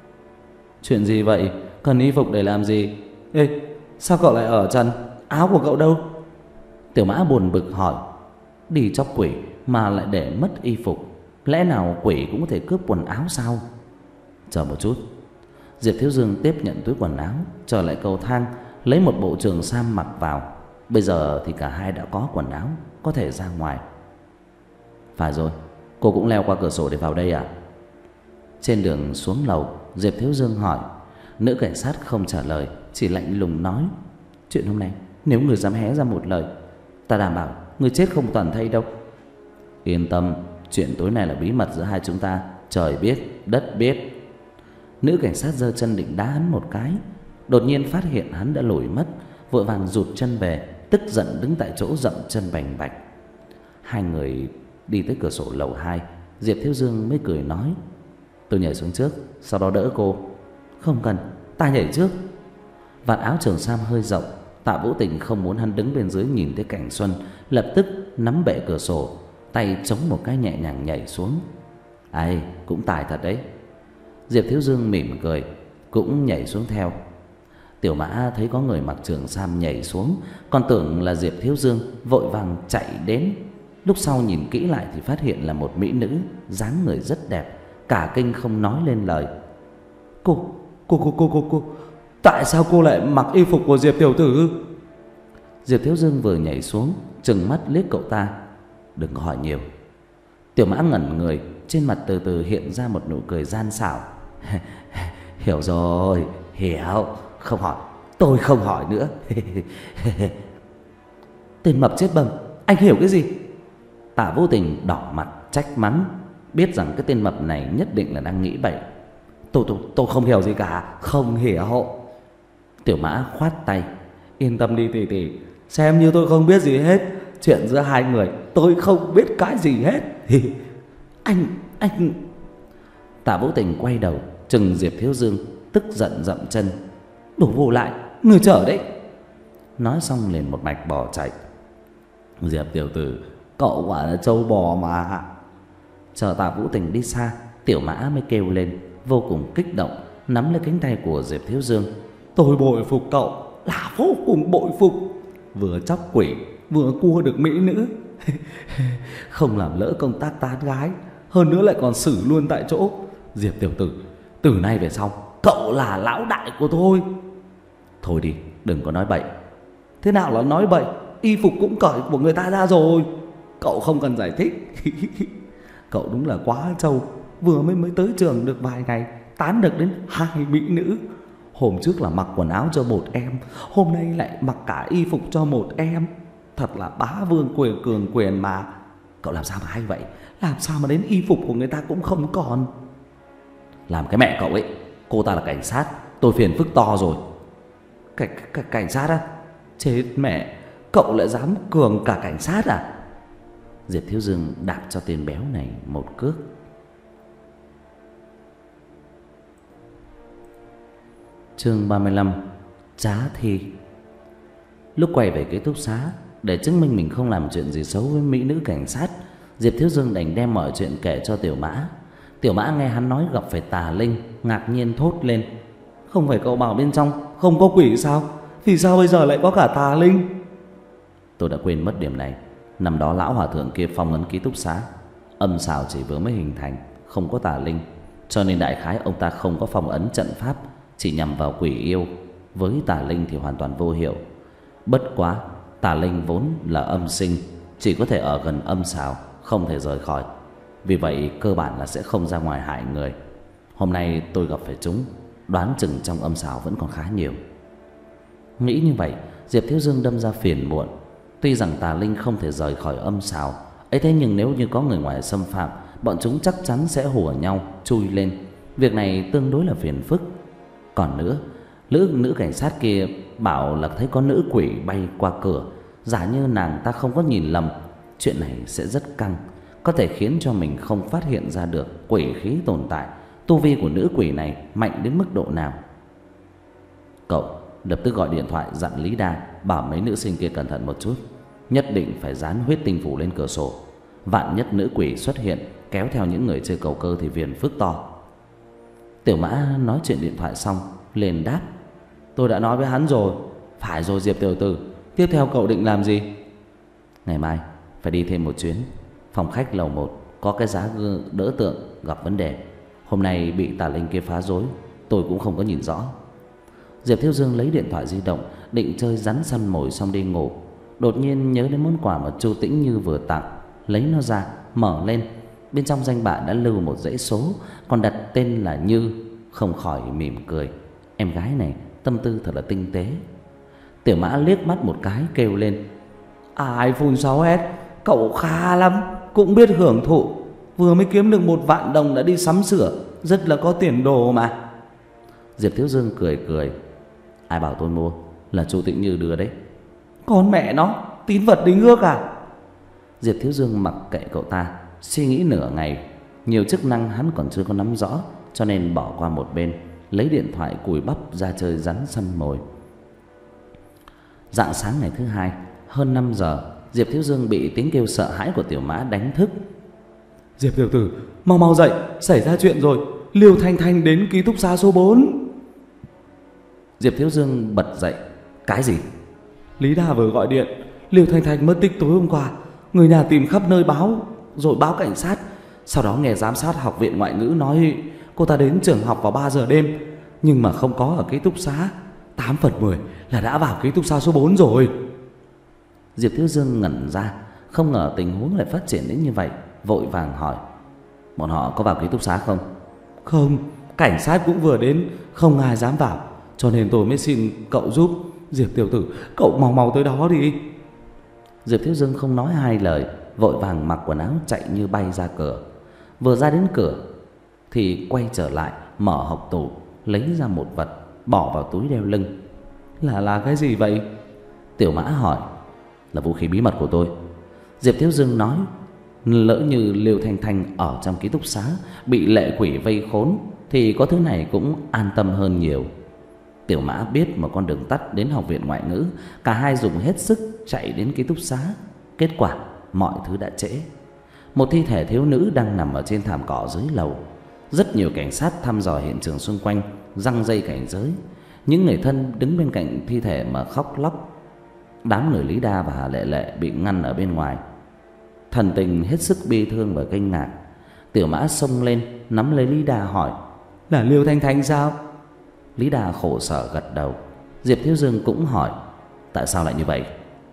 [SPEAKER 4] Chuyện gì vậy? Cần y phục để làm gì? Ê, sao cậu lại ở trần? Áo của cậu đâu?
[SPEAKER 3] Tiểu Mã buồn bực hỏi. Đi chóc quỷ mà lại để mất y phục, lẽ nào quỷ cũng có thể cướp quần áo sao? Chờ một chút. Diệp Thiếu Dương tiếp nhận túi quần áo, trở lại cầu thang, lấy một bộ trường sam mặc vào. Bây giờ thì cả hai đã có quần áo, có thể ra ngoài. Phải rồi, cô cũng leo qua cửa sổ để vào đây à? Trên đường xuống lầu, Diệp Thiếu Dương hỏi. Nữ cảnh sát không trả lời, chỉ lạnh lùng nói: chuyện hôm nay nếu người dám hé ra một lời, ta đảm bảo người chết không toàn thây đâu. Yên tâm, chuyện tối nay là bí mật giữa hai chúng ta, trời biết, đất biết. Nữ cảnh sát giơ chân định đá hắn một cái, đột nhiên phát hiện hắn đã lùi mất, vội vàng rụt chân về, tức giận đứng tại chỗ dậm chân bành bạch. Hai người đi tới cửa sổ lầu hai, Diệp Thiếu Dương mới cười nói: tôi nhảy xuống trước, sau đó đỡ cô.
[SPEAKER 4] Không cần, ta nhảy trước.
[SPEAKER 3] Vạt áo trường sam hơi rộng, Tạ Vũ Tình không muốn hắn đứng bên dưới nhìn thấy cảnh xuân, lập tức nắm bệ cửa sổ, tay chống một cái nhẹ nhàng nhảy xuống. Ai, cũng tài thật đấy. Diệp Thiếu Dương mỉm cười, cũng nhảy xuống theo. Tiểu Mã thấy có người mặc trường sam nhảy xuống, còn tưởng là Diệp Thiếu Dương, vội vàng chạy đến. Lúc sau nhìn kỹ lại thì phát hiện là một mỹ nữ, dáng người rất đẹp, cả kinh không nói lên lời.
[SPEAKER 4] Cô, cô, cô, cô, cô, cô, tại sao cô lại mặc y phục của Diệp tiểu tử?
[SPEAKER 3] Diệp Thiếu Dương vừa nhảy xuống, trừng mắt liếc cậu ta. Đừng có hỏi nhiều. Tiểu Mã ngẩn người, trên mặt từ từ hiện ra một nụ cười gian xảo. Hiểu rồi, hiểu, không hỏi, tôi không hỏi nữa.
[SPEAKER 4] Tên mập chết bầm, anh hiểu cái gì?
[SPEAKER 3] Tạ Vũ Tình đỏ mặt trách mắng, biết rằng cái tên mập này nhất định là đang nghĩ bậy.
[SPEAKER 4] Tôi, tôi, tôi không hiểu gì cả, không hiểu.
[SPEAKER 3] Tiểu Mã khoát tay.
[SPEAKER 4] Yên tâm đi tỷ tỷ, xem như tôi không biết gì hết. Chuyện giữa hai người tôi không biết cái gì hết. Anh, anh...
[SPEAKER 3] Tạ Vũ Tình quay đầu chừng Diệp Thiếu Dương, tức giận dậm chân.
[SPEAKER 4] Đổ vô lại, người chở đấy.
[SPEAKER 3] Nói xong liền một mạch bỏ chạy.
[SPEAKER 4] Diệp tiểu tử, cậu quả là trâu bò mà.
[SPEAKER 3] Chờ Tạ Vũ Tình đi xa, Tiểu Mã mới kêu lên vô cùng kích động, nắm lấy cánh tay của Diệp Thiếu Dương.
[SPEAKER 4] Tôi bội phục cậu, là vô cùng bội phục. Vừa chóc quỷ, vừa cua được mỹ nữ. Không làm lỡ công tác tán gái, hơn nữa lại còn xử luôn tại chỗ. Diệp tiểu tử, từ nay về sau cậu là lão đại của tôi.
[SPEAKER 3] Thôi đi, đừng có nói bậy.
[SPEAKER 4] Thế nào là nói bậy? Y phục cũng cởi của người ta ra rồi. Cậu không cần giải thích. Cậu đúng là quá trâu. Vừa mới mới tới trường được vài ngày, tán được đến hai mỹ nữ. Hôm trước là mặc quần áo cho một em, hôm nay lại mặc cả y phục cho một em. Thật là bá vương quyền cường quyền mà. Cậu làm sao mà hay vậy? Làm sao mà đến y phục của người ta cũng không còn?
[SPEAKER 3] Làm cái mẹ cậu ấy. Cô ta là cảnh sát, tôi phiền phức to rồi.
[SPEAKER 4] Cảnh, cảnh, cảnh sát á? Chết mẹ, cậu lại dám cường cả cảnh sát à?
[SPEAKER 3] Diệp Thiếu Dương đạp cho tên béo này một cước. Chương ba mươi lăm. Trá thi. Lúc quay về ký túc xá, để chứng minh mình không làm chuyện gì xấu với mỹ nữ cảnh sát, Diệp Thiếu Dương đành đem mọi chuyện kể cho Tiểu Mã. Tiểu Mã nghe hắn nói gặp phải tà linh, ngạc nhiên thốt lên.
[SPEAKER 4] Không phải cậu bảo bên trong không có quỷ sao? Thì sao bây giờ lại có cả tà linh?
[SPEAKER 3] Tôi đã quên mất điểm này. Năm đó lão hòa thượng kia phong ấn ký túc xá, âm xào chỉ vừa mới hình thành, không có tà linh, cho nên đại khái ông ta không có phong ấn trận pháp, chỉ nhằm vào quỷ yêu. Với tà linh thì hoàn toàn vô hiệu. Bất quá tà linh vốn là âm sinh, chỉ có thể ở gần âm xào, không thể rời khỏi. Vì vậy cơ bản là sẽ không ra ngoài hại người. Hôm nay tôi gặp phải chúng, đoán chừng trong âm xào vẫn còn khá nhiều. Nghĩ như vậy, Diệp Thiếu Dương đâm ra phiền muộn. Tuy rằng tà linh không thể rời khỏi âm xào ấy, thế nhưng nếu như có người ngoài xâm phạm, bọn chúng chắc chắn sẽ hùa nhau chui lên. Việc này tương đối là phiền phức. Còn nữa, nữ nữ cảnh sát kia bảo là thấy có nữ quỷ bay qua cửa, giả như nàng ta không có nhìn lầm. Chuyện này sẽ rất căng, có thể khiến cho mình không phát hiện ra được quỷ khí tồn tại. Tu vi của nữ quỷ này mạnh đến mức độ nào? Cậu lập tức gọi điện thoại dặn Lý Đa bảo mấy nữ sinh kia cẩn thận một chút, nhất định phải dán huyết tinh phủ lên cửa sổ. Vạn nhất nữ quỷ xuất hiện kéo theo những người chơi cầu cơ thì phiền phức to. Tiểu Mã nói chuyện điện thoại xong liền đáp.
[SPEAKER 4] Tôi đã nói với hắn rồi. Phải rồi Diệp tiểu tử, tiếp theo cậu định làm gì?
[SPEAKER 3] Ngày mai phải đi thêm một chuyến. Phòng khách lầu một có cái giá đỡ tượng gặp vấn đề. Hôm nay bị tà linh kia phá rối, tôi cũng không có nhìn rõ. Diệp Thiếu Dương lấy điện thoại di động định chơi rắn săn mồi xong đi ngủ. Đột nhiên nhớ đến món quà mà Chu Tĩnh Như vừa tặng, lấy nó ra mở lên. Bên trong danh bạ đã lưu một dãy số, còn đặt tên là Như. Không khỏi mỉm cười. Em gái này tâm tư thật là tinh tế. Tiểu Mã liếc mắt một cái kêu lên.
[SPEAKER 4] iPhone sáu S, cậu khá lắm, cũng biết hưởng thụ. Vừa mới kiếm được một vạn đồng đã đi sắm sửa, rất là có tiền đồ mà.
[SPEAKER 3] Diệp Thiếu Dương cười cười. Ai bảo tôi mua, là Chu Tĩnh Như đưa đấy.
[SPEAKER 4] Con mẹ nó, tín vật đính ước à?
[SPEAKER 3] Diệp Thiếu Dương mặc kệ cậu ta, suy nghĩ nửa ngày. Nhiều chức năng hắn còn chưa có nắm rõ, cho nên bỏ qua một bên, lấy điện thoại cùi bắp ra chơi rắn săn mồi. Rạng sáng ngày thứ hai, hơn năm giờ, Diệp Thiếu Dương bị tiếng kêu sợ hãi của Tiểu Mã đánh thức.
[SPEAKER 4] Diệp tiểu tử, mau mau dậy, xảy ra chuyện rồi. Liêu Thanh Thanh đến ký túc xá số bốn.
[SPEAKER 3] Diệp Thiếu Dương bật dậy. Cái gì?
[SPEAKER 4] Lý Đà vừa gọi điện, Liêu Thanh Thanh mất tích tối hôm qua. Người nhà tìm khắp nơi báo, rồi báo cảnh sát. Sau đó nghe giám sát học viện ngoại ngữ nói cô ta đến trường học vào ba giờ đêm, nhưng mà không có ở ký túc xá. Tám phần mười là đã vào ký túc xá số bốn rồi.
[SPEAKER 3] Diệp Thiếu Dương ngẩn ra, không ngờ tình huống lại phát triển đến như vậy, vội vàng hỏi. Bọn họ có vào ký túc xá không?
[SPEAKER 4] Không, cảnh sát cũng vừa đến, không ai dám vào, cho nên tôi mới xin cậu giúp. Diệp tiểu tử, cậu mau mau tới đó đi.
[SPEAKER 3] Diệp Thiếu Dương không nói hai lời, vội vàng mặc quần áo chạy như bay ra cửa. Vừa ra đến cửa thì quay trở lại, mở hộc tủ, lấy ra một vật bỏ vào túi đeo lưng. Là là cái gì vậy? Tiểu Mã hỏi. Là vũ khí bí mật của tôi. Diệp Thiếu Dương nói. Lỡ như Liêu Thanh Thanh ở trong ký túc xá bị lệ quỷ vây khốn thì có thứ này cũng an tâm hơn nhiều. Tiểu Mã biết một con đường tắt đến học viện ngoại ngữ. Cả hai dùng hết sức chạy đến ký túc xá. Kết quả mọi thứ đã trễ. Một thi thể thiếu nữ đang nằm ở trên thảm cỏ dưới lầu. Rất nhiều cảnh sát thăm dò hiện trường xung quanh, giăng dây cảnh giới. Những người thân đứng bên cạnh thi thể mà khóc lóc. Đám người Lý Đa và Hà Lệ Lệ bị ngăn ở bên ngoài, thần tình hết sức bi thương và kinh ngạc. Tiểu Mã xông lên nắm lấy Lý Đa hỏi. Là Liêu Thanh Thanh sao? Lý Đa khổ sở gật đầu. Diệp Thiếu Dương cũng hỏi. Tại sao lại như vậy?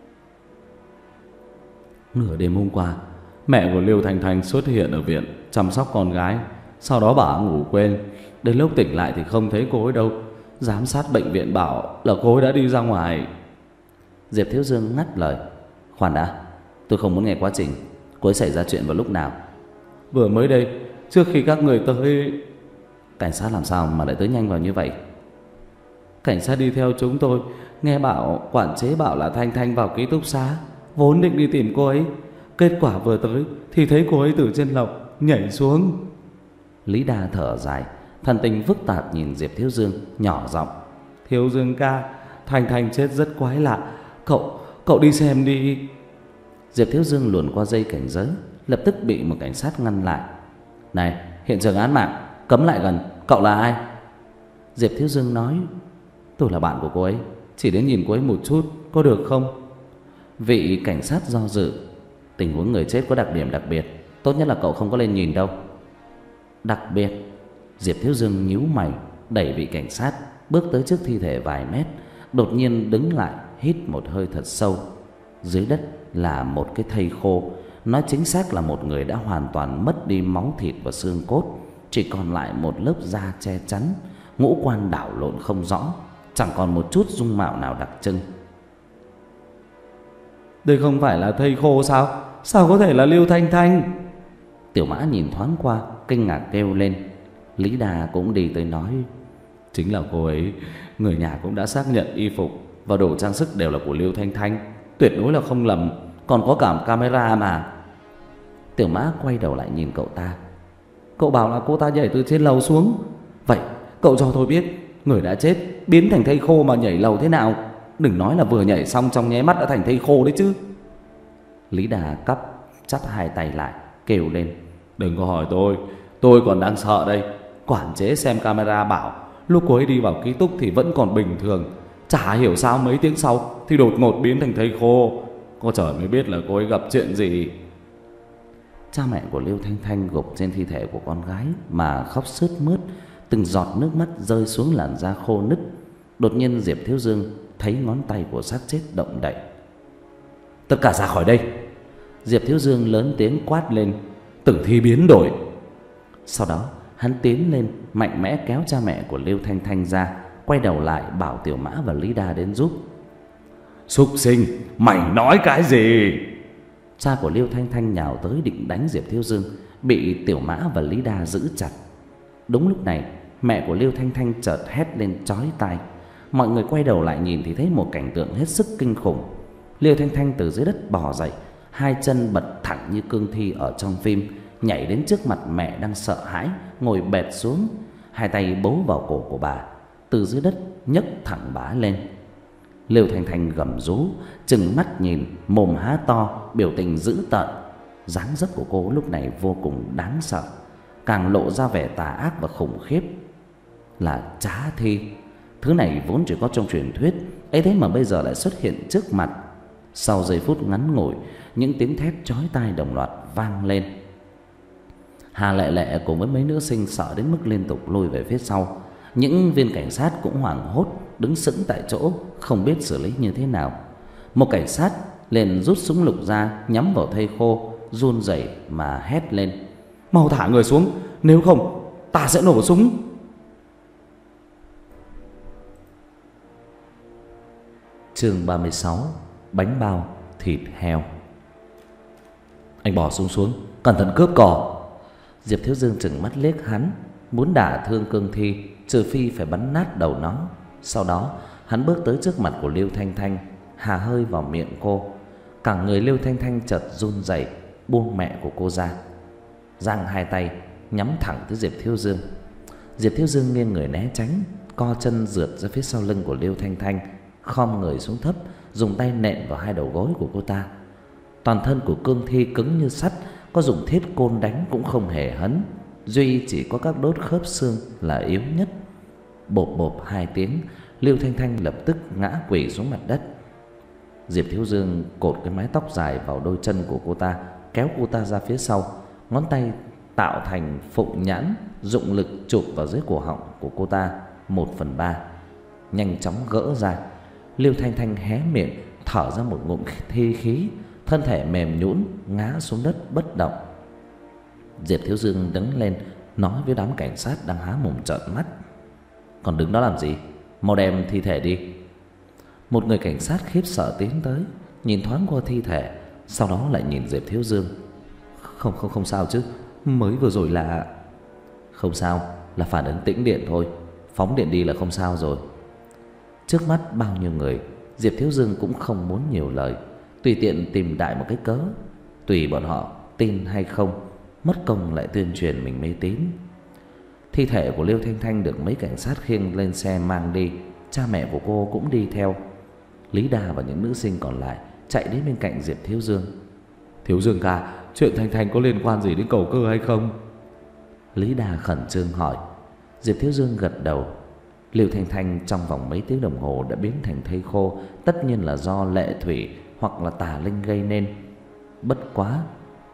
[SPEAKER 3] Nửa đêm hôm qua, mẹ của Liêu Thanh Thanh xuất hiện ở viện chăm sóc con gái. Sau đó bà ngủ quên. Đến lúc tỉnh lại thì không thấy cô ấy đâu. Giám sát bệnh viện bảo là cô ấy đã đi ra ngoài. Diệp Thiếu Dương ngắt lời. Khoan đã, tôi không muốn nghe quá trình. Cô ấy xảy ra chuyện vào lúc nào? Vừa mới đây, trước khi các người tới. Cảnh sát làm sao mà lại tới nhanh vào như vậy? Cảnh sát đi theo chúng tôi, nghe bảo quản chế bảo là Thanh Thanh vào ký túc xá, vốn định đi tìm cô ấy. Kết quả vừa tới thì thấy cô ấy từ trên lầu nhảy xuống. Lý Đa thở dài, thần tình phức tạp nhìn Diệp Thiếu Dương, nhỏ giọng. Thiếu Dương ca, Thanh Thanh chết rất quái lạ. Cậu, cậu đi xem đi. Diệp Thiếu Dương luồn qua dây cảnh giới, lập tức bị một cảnh sát ngăn lại. Này, hiện trường án mạng, cấm lại gần. Cậu là ai? Diệp Thiếu Dương nói. Tôi là bạn của cô ấy, chỉ đến nhìn cô ấy một chút, có được không? Vị cảnh sát do dự. Tình huống người chết có đặc điểm đặc biệt, tốt nhất là cậu không có lên nhìn đâu. Đặc biệt? Diệp Thiếu Dương nhíu mày, đẩy vị cảnh sát bước tới trước thi thể vài mét, đột nhiên đứng lại, hít một hơi thật sâu. Dưới đất là một cái thây khô, nói chính xác là một người đã hoàn toàn mất đi máu thịt và xương cốt, chỉ còn lại một lớp da che chắn, ngũ quan đảo lộn không rõ, chẳng còn một chút dung mạo nào đặc trưng. Đây không phải là thây khô sao? Sao có thể là Liêu Thanh Thanh? Tiểu Mã nhìn thoáng qua, kinh ngạc kêu lên. Lý Đà cũng đi tới nói. Chính là cô ấy. Người nhà cũng đã xác nhận y phục và đồ trang sức đều là của Liêu Thanh Thanh, tuyệt đối là không lầm. Còn có cả camera mà. Tiểu Mã quay đầu lại nhìn cậu ta. Cậu bảo là cô ta nhảy từ trên lầu xuống. Vậy cậu cho tôi biết người đã chết biến thành thây khô mà nhảy lầu thế nào? Đừng nói là vừa nhảy xong trong nháy mắt đã thành thây khô đấy chứ. Lý Đà cắp chắp hai tay lại, kêu lên. Đừng có hỏi tôi, tôi còn đang sợ đây. Quản chế xem camera bảo lúc cô ấy đi vào ký túc thì vẫn còn bình thường, chả hiểu sao mấy tiếng sau thì đột ngột biến thành thây khô. Có trời mới biết là cô ấy gặp chuyện gì. Cha mẹ của Liêu Thanh Thanh gục trên thi thể của con gái mà khóc sướt mướt, từng giọt nước mắt rơi xuống làn da khô nứt. Đột nhiên Diệp Thiếu Dương thấy ngón tay của xác chết động đậy. Tất cả ra khỏi đây. Diệp Thiếu Dương lớn tiếng quát lên. Tử thi biến đổi. Sau đó hắn tiến lên, mạnh mẽ kéo cha mẹ của Liêu Thanh Thanh ra, quay đầu lại bảo Tiểu Mã và Lý Đa đến giúp. Súc sinh, mày nói cái gì? Cha của Liêu Thanh Thanh nhào tới định đánh Diệp Thiếu Dương, bị Tiểu Mã và Lý Đa giữ chặt. Đúng lúc này mẹ của Liêu Thanh Thanh chợt hét lên chói tai. Mọi người quay đầu lại nhìn thì thấy một cảnh tượng hết sức kinh khủng. Liêu Thanh Thanh từ dưới đất bò dậy, hai chân bật thẳng như cương thi ở trong phim, nhảy đến trước mặt mẹ đang sợ hãi ngồi bệt xuống, hai tay bấu vào cổ của bà, từ dưới đất nhấc thẳng bà lên. Liêu Thanh Thanh gầm rú, trừng mắt nhìn, mồm há to, biểu tình dữ tợn. Dáng dấp của cô lúc này vô cùng đáng sợ, càng lộ ra vẻ tà ác và khủng khiếp. Là trá thi, thứ này vốn chỉ có trong truyền thuyết, ấy thế mà bây giờ lại xuất hiện trước mặt. Sau giây phút ngắn ngủi, những tiếng thét chói tai đồng loạt vang lên. Hà Lệ Lệ cùng với mấy nữ sinh sợ đến mức liên tục lùi về phía sau. Những viên cảnh sát cũng hoảng hốt, đứng sững tại chỗ, không biết xử lý như thế nào. Một cảnh sát liền rút súng lục ra, nhắm vào thây khô, run rẩy mà hét lên. Mau thả người xuống, nếu không ta sẽ nổ súng. Chương ba mươi sáu. Bánh bao
[SPEAKER 1] thịt heo. Anh bỏ súng xuống, cẩn thận cướp cỏ. Diệp Thiếu Dương trừng mắt liếc hắn, muốn đả thương cương thi, trừ phi phải bắn nát đầu nó. Sau đó hắn bước tới trước mặt của Liêu Thanh Thanh, hà hơi vào miệng cô. Cả người Liêu Thanh Thanh chợt run rẩy, buông mẹ của cô ra, giang hai tay nhắm thẳng tới Diệp Thiếu Dương. Diệp Thiếu Dương nghiêng người né tránh, co chân rượt ra phía sau lưng của Liêu Thanh Thanh, khom người xuống thấp, dùng tay nện vào hai đầu gối của cô ta. Toàn thân của cương thi cứng như sắt, có dùng thiết côn đánh cũng không hề hấn, duy chỉ có các đốt khớp xương là yếu nhất. Bộp bộp hai tiếng, Liêu Thanh Thanh lập tức ngã quỵ xuống mặt đất. Diệp Thiếu Dương cột cái mái tóc dài vào đôi chân của cô ta, kéo cô ta ra phía sau, ngón tay tạo thành phụng nhãn, dụng lực chụp vào dưới cổ họng của cô ta một phần ba, nhanh chóng gỡ ra. Liêu Thanh Thanh hé miệng thở ra một ngụm thi khí, thân thể mềm nhũn ngã xuống đất bất động. Diệp Thiếu Dương đứng lên nói với đám cảnh sát đang há mồm trợn mắt: "Còn đứng đó làm gì? Mau đem thi thể đi." Một người cảnh sát khiếp sợ tiến tới, nhìn thoáng qua thi thể, sau đó lại nhìn Diệp Thiếu Dương. Không không không sao chứ, mới vừa rồi là... Không sao, là phản ứng tĩnh điện thôi, phóng điện đi là không sao rồi. Trước mắt bao nhiêu người, Diệp Thiếu Dương cũng không muốn nhiều lời, tùy tiện tìm đại một cái cớ, tùy bọn họ tin hay không, mất công lại tuyên truyền mình mê tín. Thi thể của Liêu Thanh Thanh được mấy cảnh sát khiêng lên xe mang đi, cha mẹ của cô cũng đi theo. Lý Đa và những nữ sinh còn lại chạy đến bên cạnh Diệp Thiếu Dương. "Thiếu Dương ca, chuyện Thanh Thanh có liên quan gì đến cầu cơ hay không?" Lý Đa khẩn trương hỏi. Diệp Thiếu Dương gật đầu. Liêu Thanh Thanh trong vòng mấy tiếng đồng hồ đã biến thành thây khô, tất nhiên là do lệ thủy hoặc là tà linh gây nên. Bất quá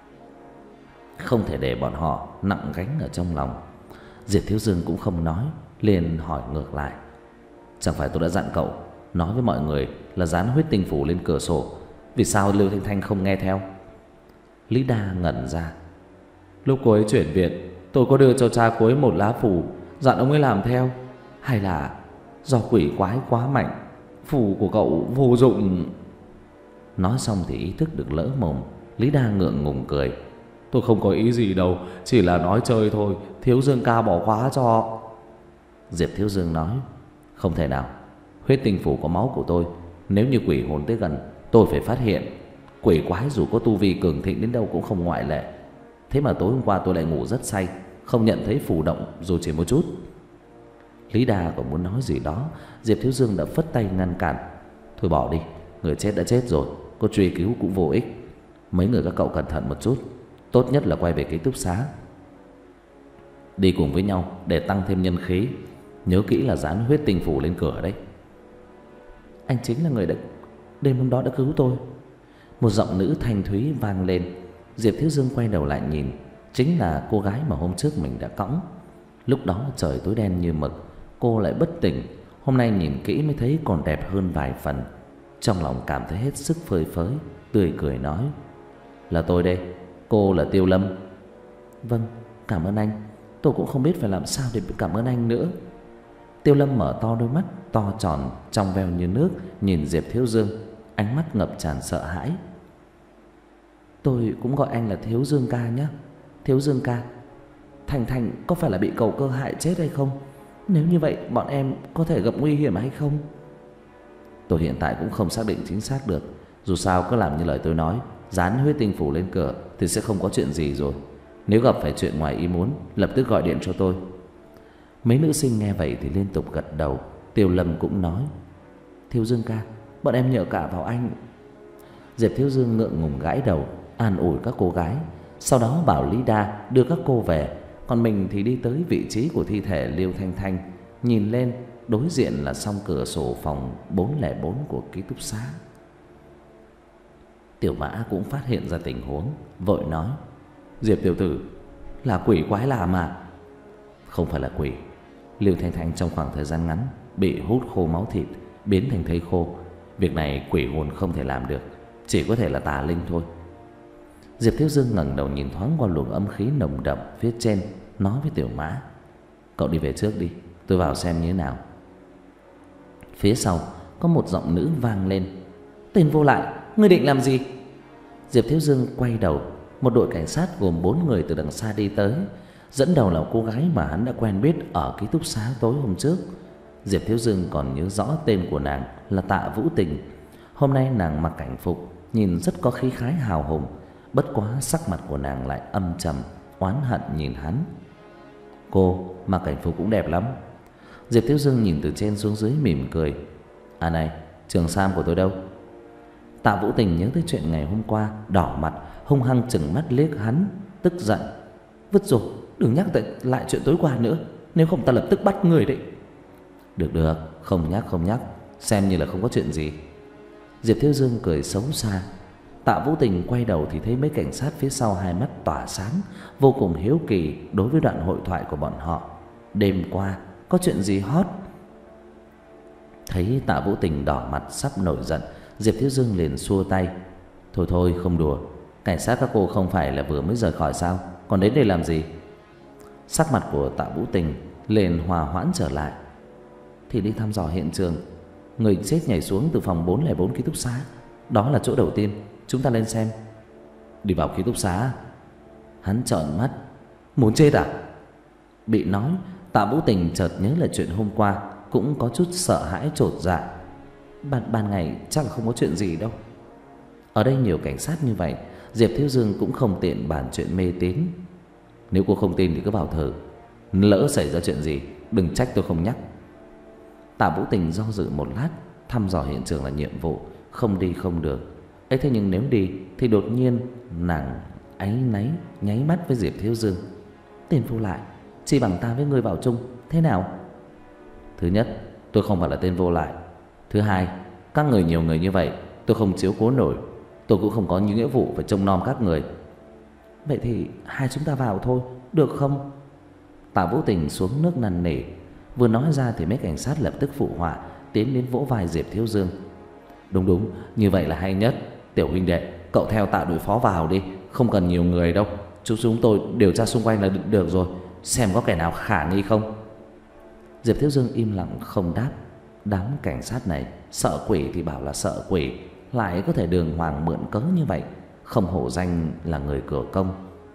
[SPEAKER 1] không thể để bọn họ nặng gánh ở trong lòng. Diệp Thiếu Dương cũng không nói, liền hỏi ngược lại: "Chẳng phải tôi đã dặn cậu nói với mọi người là dán huyết tinh phủ lên cửa sổ, vì sao Liêu Thanh Thanh không nghe theo?" Lý Đa ngẩn ra. "Lúc cô ấy chuyển viện, tôi có đưa cho cha cô ấy một lá phù, dặn ông ấy làm theo. Hay là do quỷ quái quá mạnh, phù của cậu vô dụng?" Nói xong thì ý thức được lỡ mồm, Lý Đa ngượng ngùng cười: "Tôi không có ý gì đâu, chỉ là nói chơi thôi, Thiếu Dương ca bỏ quá cho." Diệp Thiếu Dương nói: "Không thể nào, huyết tinh phủ có máu của tôi, nếu như quỷ hồn tới gần, tôi phải phát hiện. Quỷ quái dù có tu vi cường thịnh đến đâu cũng không ngoại lệ. Thế mà tối hôm qua tôi lại ngủ rất say, không nhận thấy phù động dù chỉ một chút." Lý Đa còn muốn nói gì đó, Diệp Thiếu Dương đã phất tay ngăn cản: "Thôi bỏ đi, người chết đã chết rồi, có truy cứu cũng vô ích. Mấy người các cậu cẩn thận một chút, tốt nhất là quay về ký túc xá, đi cùng với nhau để tăng thêm nhân khí. Nhớ kỹ là dán huyết tinh phủ lên cửa đấy." "Anh chính là người đã đêm hôm đó đã cứu tôi." Một giọng nữ thanh thúy vang lên. Diệp Thiếu Dương quay đầu lại nhìn, chính là cô gái mà hôm trước mình đã cõng. Lúc đó trời tối đen như mực, cô lại bất tỉnh, hôm nay nhìn kỹ mới thấy còn đẹp hơn vài phần. Trong lòng cảm thấy hết sức phơi phới, tươi cười nói: "Là tôi đây, cô là Tiêu Lâm." "Vâng, cảm ơn anh, tôi cũng không biết phải làm sao để cảm ơn anh nữa." Tiêu Lâm mở to đôi mắt to tròn trong veo như nước nhìn Diệp Thiếu Dương, ánh mắt ngập tràn sợ hãi. "Tôi cũng gọi anh là Thiếu Dương ca nhé. Thiếu Dương ca, Thành Thành có phải là bị cầu cơ hại chết hay không? Nếu như vậy bọn em có thể gặp nguy hiểm hay không?" "Tôi hiện tại cũng không xác định chính xác được, dù sao cứ làm như lời tôi nói, dán huyết tinh phủ lên cửa thì sẽ không có chuyện gì rồi. Nếu gặp phải chuyện ngoài ý muốn, lập tức gọi điện cho tôi." Mấy nữ sinh nghe vậy thì liên tục gật đầu. Tiêu Lâm cũng nói: "Thiếu Dương ca, bọn em nhờ cả vào anh." Diệp Thiếu Dương ngượng ngùng gãi đầu, an ủi các cô gái, sau đó bảo Lý Đa đưa các cô về, còn mình thì đi tới vị trí của thi thể Liêu Thanh Thanh, nhìn lên đối diện là song cửa sổ phòng bốn không bốn của ký túc xá. Tiểu Mã cũng phát hiện ra tình huống, vội nói: "Diệp tiểu tử, là quỷ quái làm à?" "Không phải là quỷ, Liêu Thanh Thanh trong khoảng thời gian ngắn bị hút khô máu thịt, biến thành thây khô. Việc này quỷ hồn không thể làm được, chỉ có thể là tà linh thôi." Diệp Thiếu Dương ngẩng đầu nhìn thoáng qua luồng âm khí nồng đậm phía trên, nói với Tiểu Mã: "Cậu đi về trước đi, tôi vào xem như thế nào." Phía sau có một giọng nữ vang lên: "Tên vô lại,
[SPEAKER 3] Ngươi định làm gì? Diệp Thiếu Dương quay đầu. Một đội cảnh sát gồm bốn người từ đằng xa đi tới. Dẫn đầu là cô gái mà hắn đã quen biết ở ký túc xá tối hôm trước. Diệp Thiếu Dương còn nhớ rõ tên của nàng là Tạ Vũ Tình. Hôm nay nàng mặc cảnh phục, nhìn rất có khí khái hào hùng. Bất quá sắc mặt của nàng lại âm trầm, oán hận nhìn hắn. Cô mặc cảnh phục cũng đẹp lắm. Diệp Thiếu Dương nhìn từ trên xuống dưới mỉm cười. À này, trường sam của tôi đâu? Tạ Vũ Tình nhớ tới chuyện ngày hôm qua, đỏ mặt, hung hăng chừng mắt liếc hắn, tức giận. Vứt rồi, đừng nhắc lại chuyện tối qua nữa, nếu không ta lập tức bắt người đấy. Được được, không nhắc không nhắc, xem như là không có chuyện gì. Diệp Thiếu Dương cười xấu xa. Tạ Vũ Tình quay đầu thì thấy mấy cảnh sát phía sau hai mắt tỏa sáng, vô cùng hiếu kỳ đối với đoạn hội thoại của bọn họ. Đêm qua có chuyện gì hot? Thấy Tạ Vũ Tình đỏ mặt sắp nổi giận, Diệp Thiếu Dương liền xua tay. Thôi thôi, không đùa. Cảnh sát các cô không phải là vừa mới rời khỏi sao? Còn đến đây làm gì? Sắc mặt của Tạ Vũ Tình liền hòa hoãn trở lại. Thì đi thăm dò hiện trường. Người chết nhảy xuống từ phòng bốn không bốn ký túc xá. Đó là chỗ đầu tiên, chúng ta lên xem. Đi vào ký túc xá? Hắn trợn mắt. Muốn chết à? Bị nói, Tạ Vũ Tình chợt nhớ lại chuyện hôm qua, cũng có chút sợ hãi chột dạ. Ban, ban ngày chắc là không có chuyện gì đâu. Ở đây nhiều cảnh sát như vậy, Diệp Thiếu Dương cũng không tiện bàn chuyện mê tín. Nếu cô không tin thì cứ vào thử, lỡ xảy ra chuyện gì đừng trách tôi không nhắc. Tạ Vũ Tình do dự một lát. Thăm dò hiện trường là nhiệm vụ, không đi không được. Ấy thế nhưng nếu đi thì đột nhiên nàng áy náy nháy mắt với Diệp Thiếu Dương. Tên vô lại, chỉ bằng ta với ngươi vào chung, thế nào? Thứ nhất, tôi không phải là tên vô lại. Thứ hai, các người nhiều người như vậy, tôi không chiếu cố nổi. Tôi cũng không có những nghĩa vụ phải trông nom các người. Vậy thì hai chúng ta vào thôi, được không? Tạ Vũ Tình xuống nước năn nỉ. Vừa nói ra thì mấy cảnh sát lập tức phụ họa, tiến đến vỗ vai Diệp Thiếu Dương. Đúng đúng, như vậy là hay nhất. Tiểu huynh đệ, cậu theo Tạ đối phó vào đi, không cần nhiều người đâu. Chúng chúng tôi điều tra xung quanh là được rồi, xem có kẻ nào khả nghi không. Diệp Thiếu Dương im lặng không đáp. Đám cảnh sát này sợ quỷ thì bảo là sợ quỷ, lại có thể đường hoàng mượn cớ như vậy, không hổ danh là người cửa công.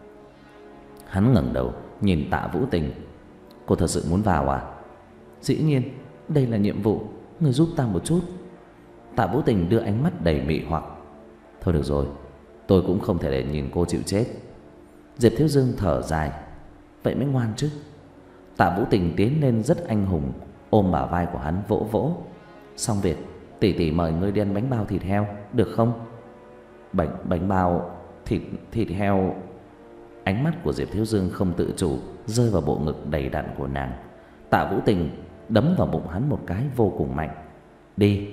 [SPEAKER 3] Hắn ngẩng đầu nhìn Tạ Vũ Tình. Cô thật sự muốn vào à? Dĩ nhiên, đây là nhiệm vụ, người giúp ta một chút. Tạ Vũ Tình đưa ánh mắt đầy mị hoặc. Thôi được rồi, tôi cũng không thể để nhìn cô chịu chết. Diệp Thiếu Dương thở dài. Vậy mới ngoan chứ. Tạ Vũ Tình tiến lên rất anh hùng, ôm bả vai của hắn vỗ vỗ. Xong việc, tỷ tỷ mời ngươi đi ăn bánh bao thịt heo, được không? Bánh, bánh bao thịt, thịt heo. Ánh mắt của Diệp Thiếu Dương không tự chủ rơi vào bộ ngực đầy đặn của nàng. Tạ Vũ Tình đấm vào bụng hắn một cái vô cùng mạnh. Đi.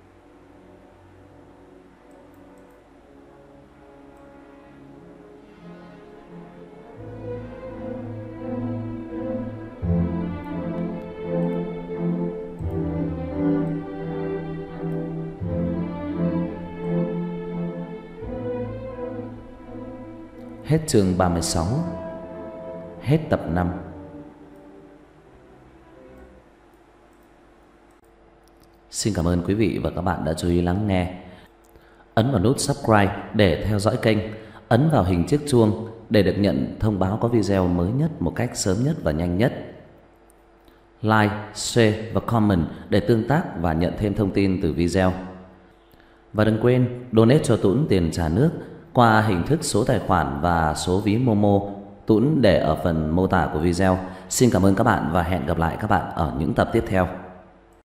[SPEAKER 3] Hết chương ba mươi sáu. Hết tập năm. Xin cảm ơn quý vị và các bạn đã chú ý lắng nghe. Ấn vào nút subscribe để theo dõi kênh. Ấn vào hình chiếc chuông để được nhận thông báo có video mới nhất một cách sớm nhất và nhanh nhất. Like, share và comment để tương tác và nhận thêm thông tin từ video. Và đừng quên donate cho Tuấn tiền trà nước qua hình thức số tài khoản và số ví Momo, Tuấn để ở phần mô tả của video. Xin cảm ơn các bạn và hẹn gặp lại các bạn ở những tập tiếp theo.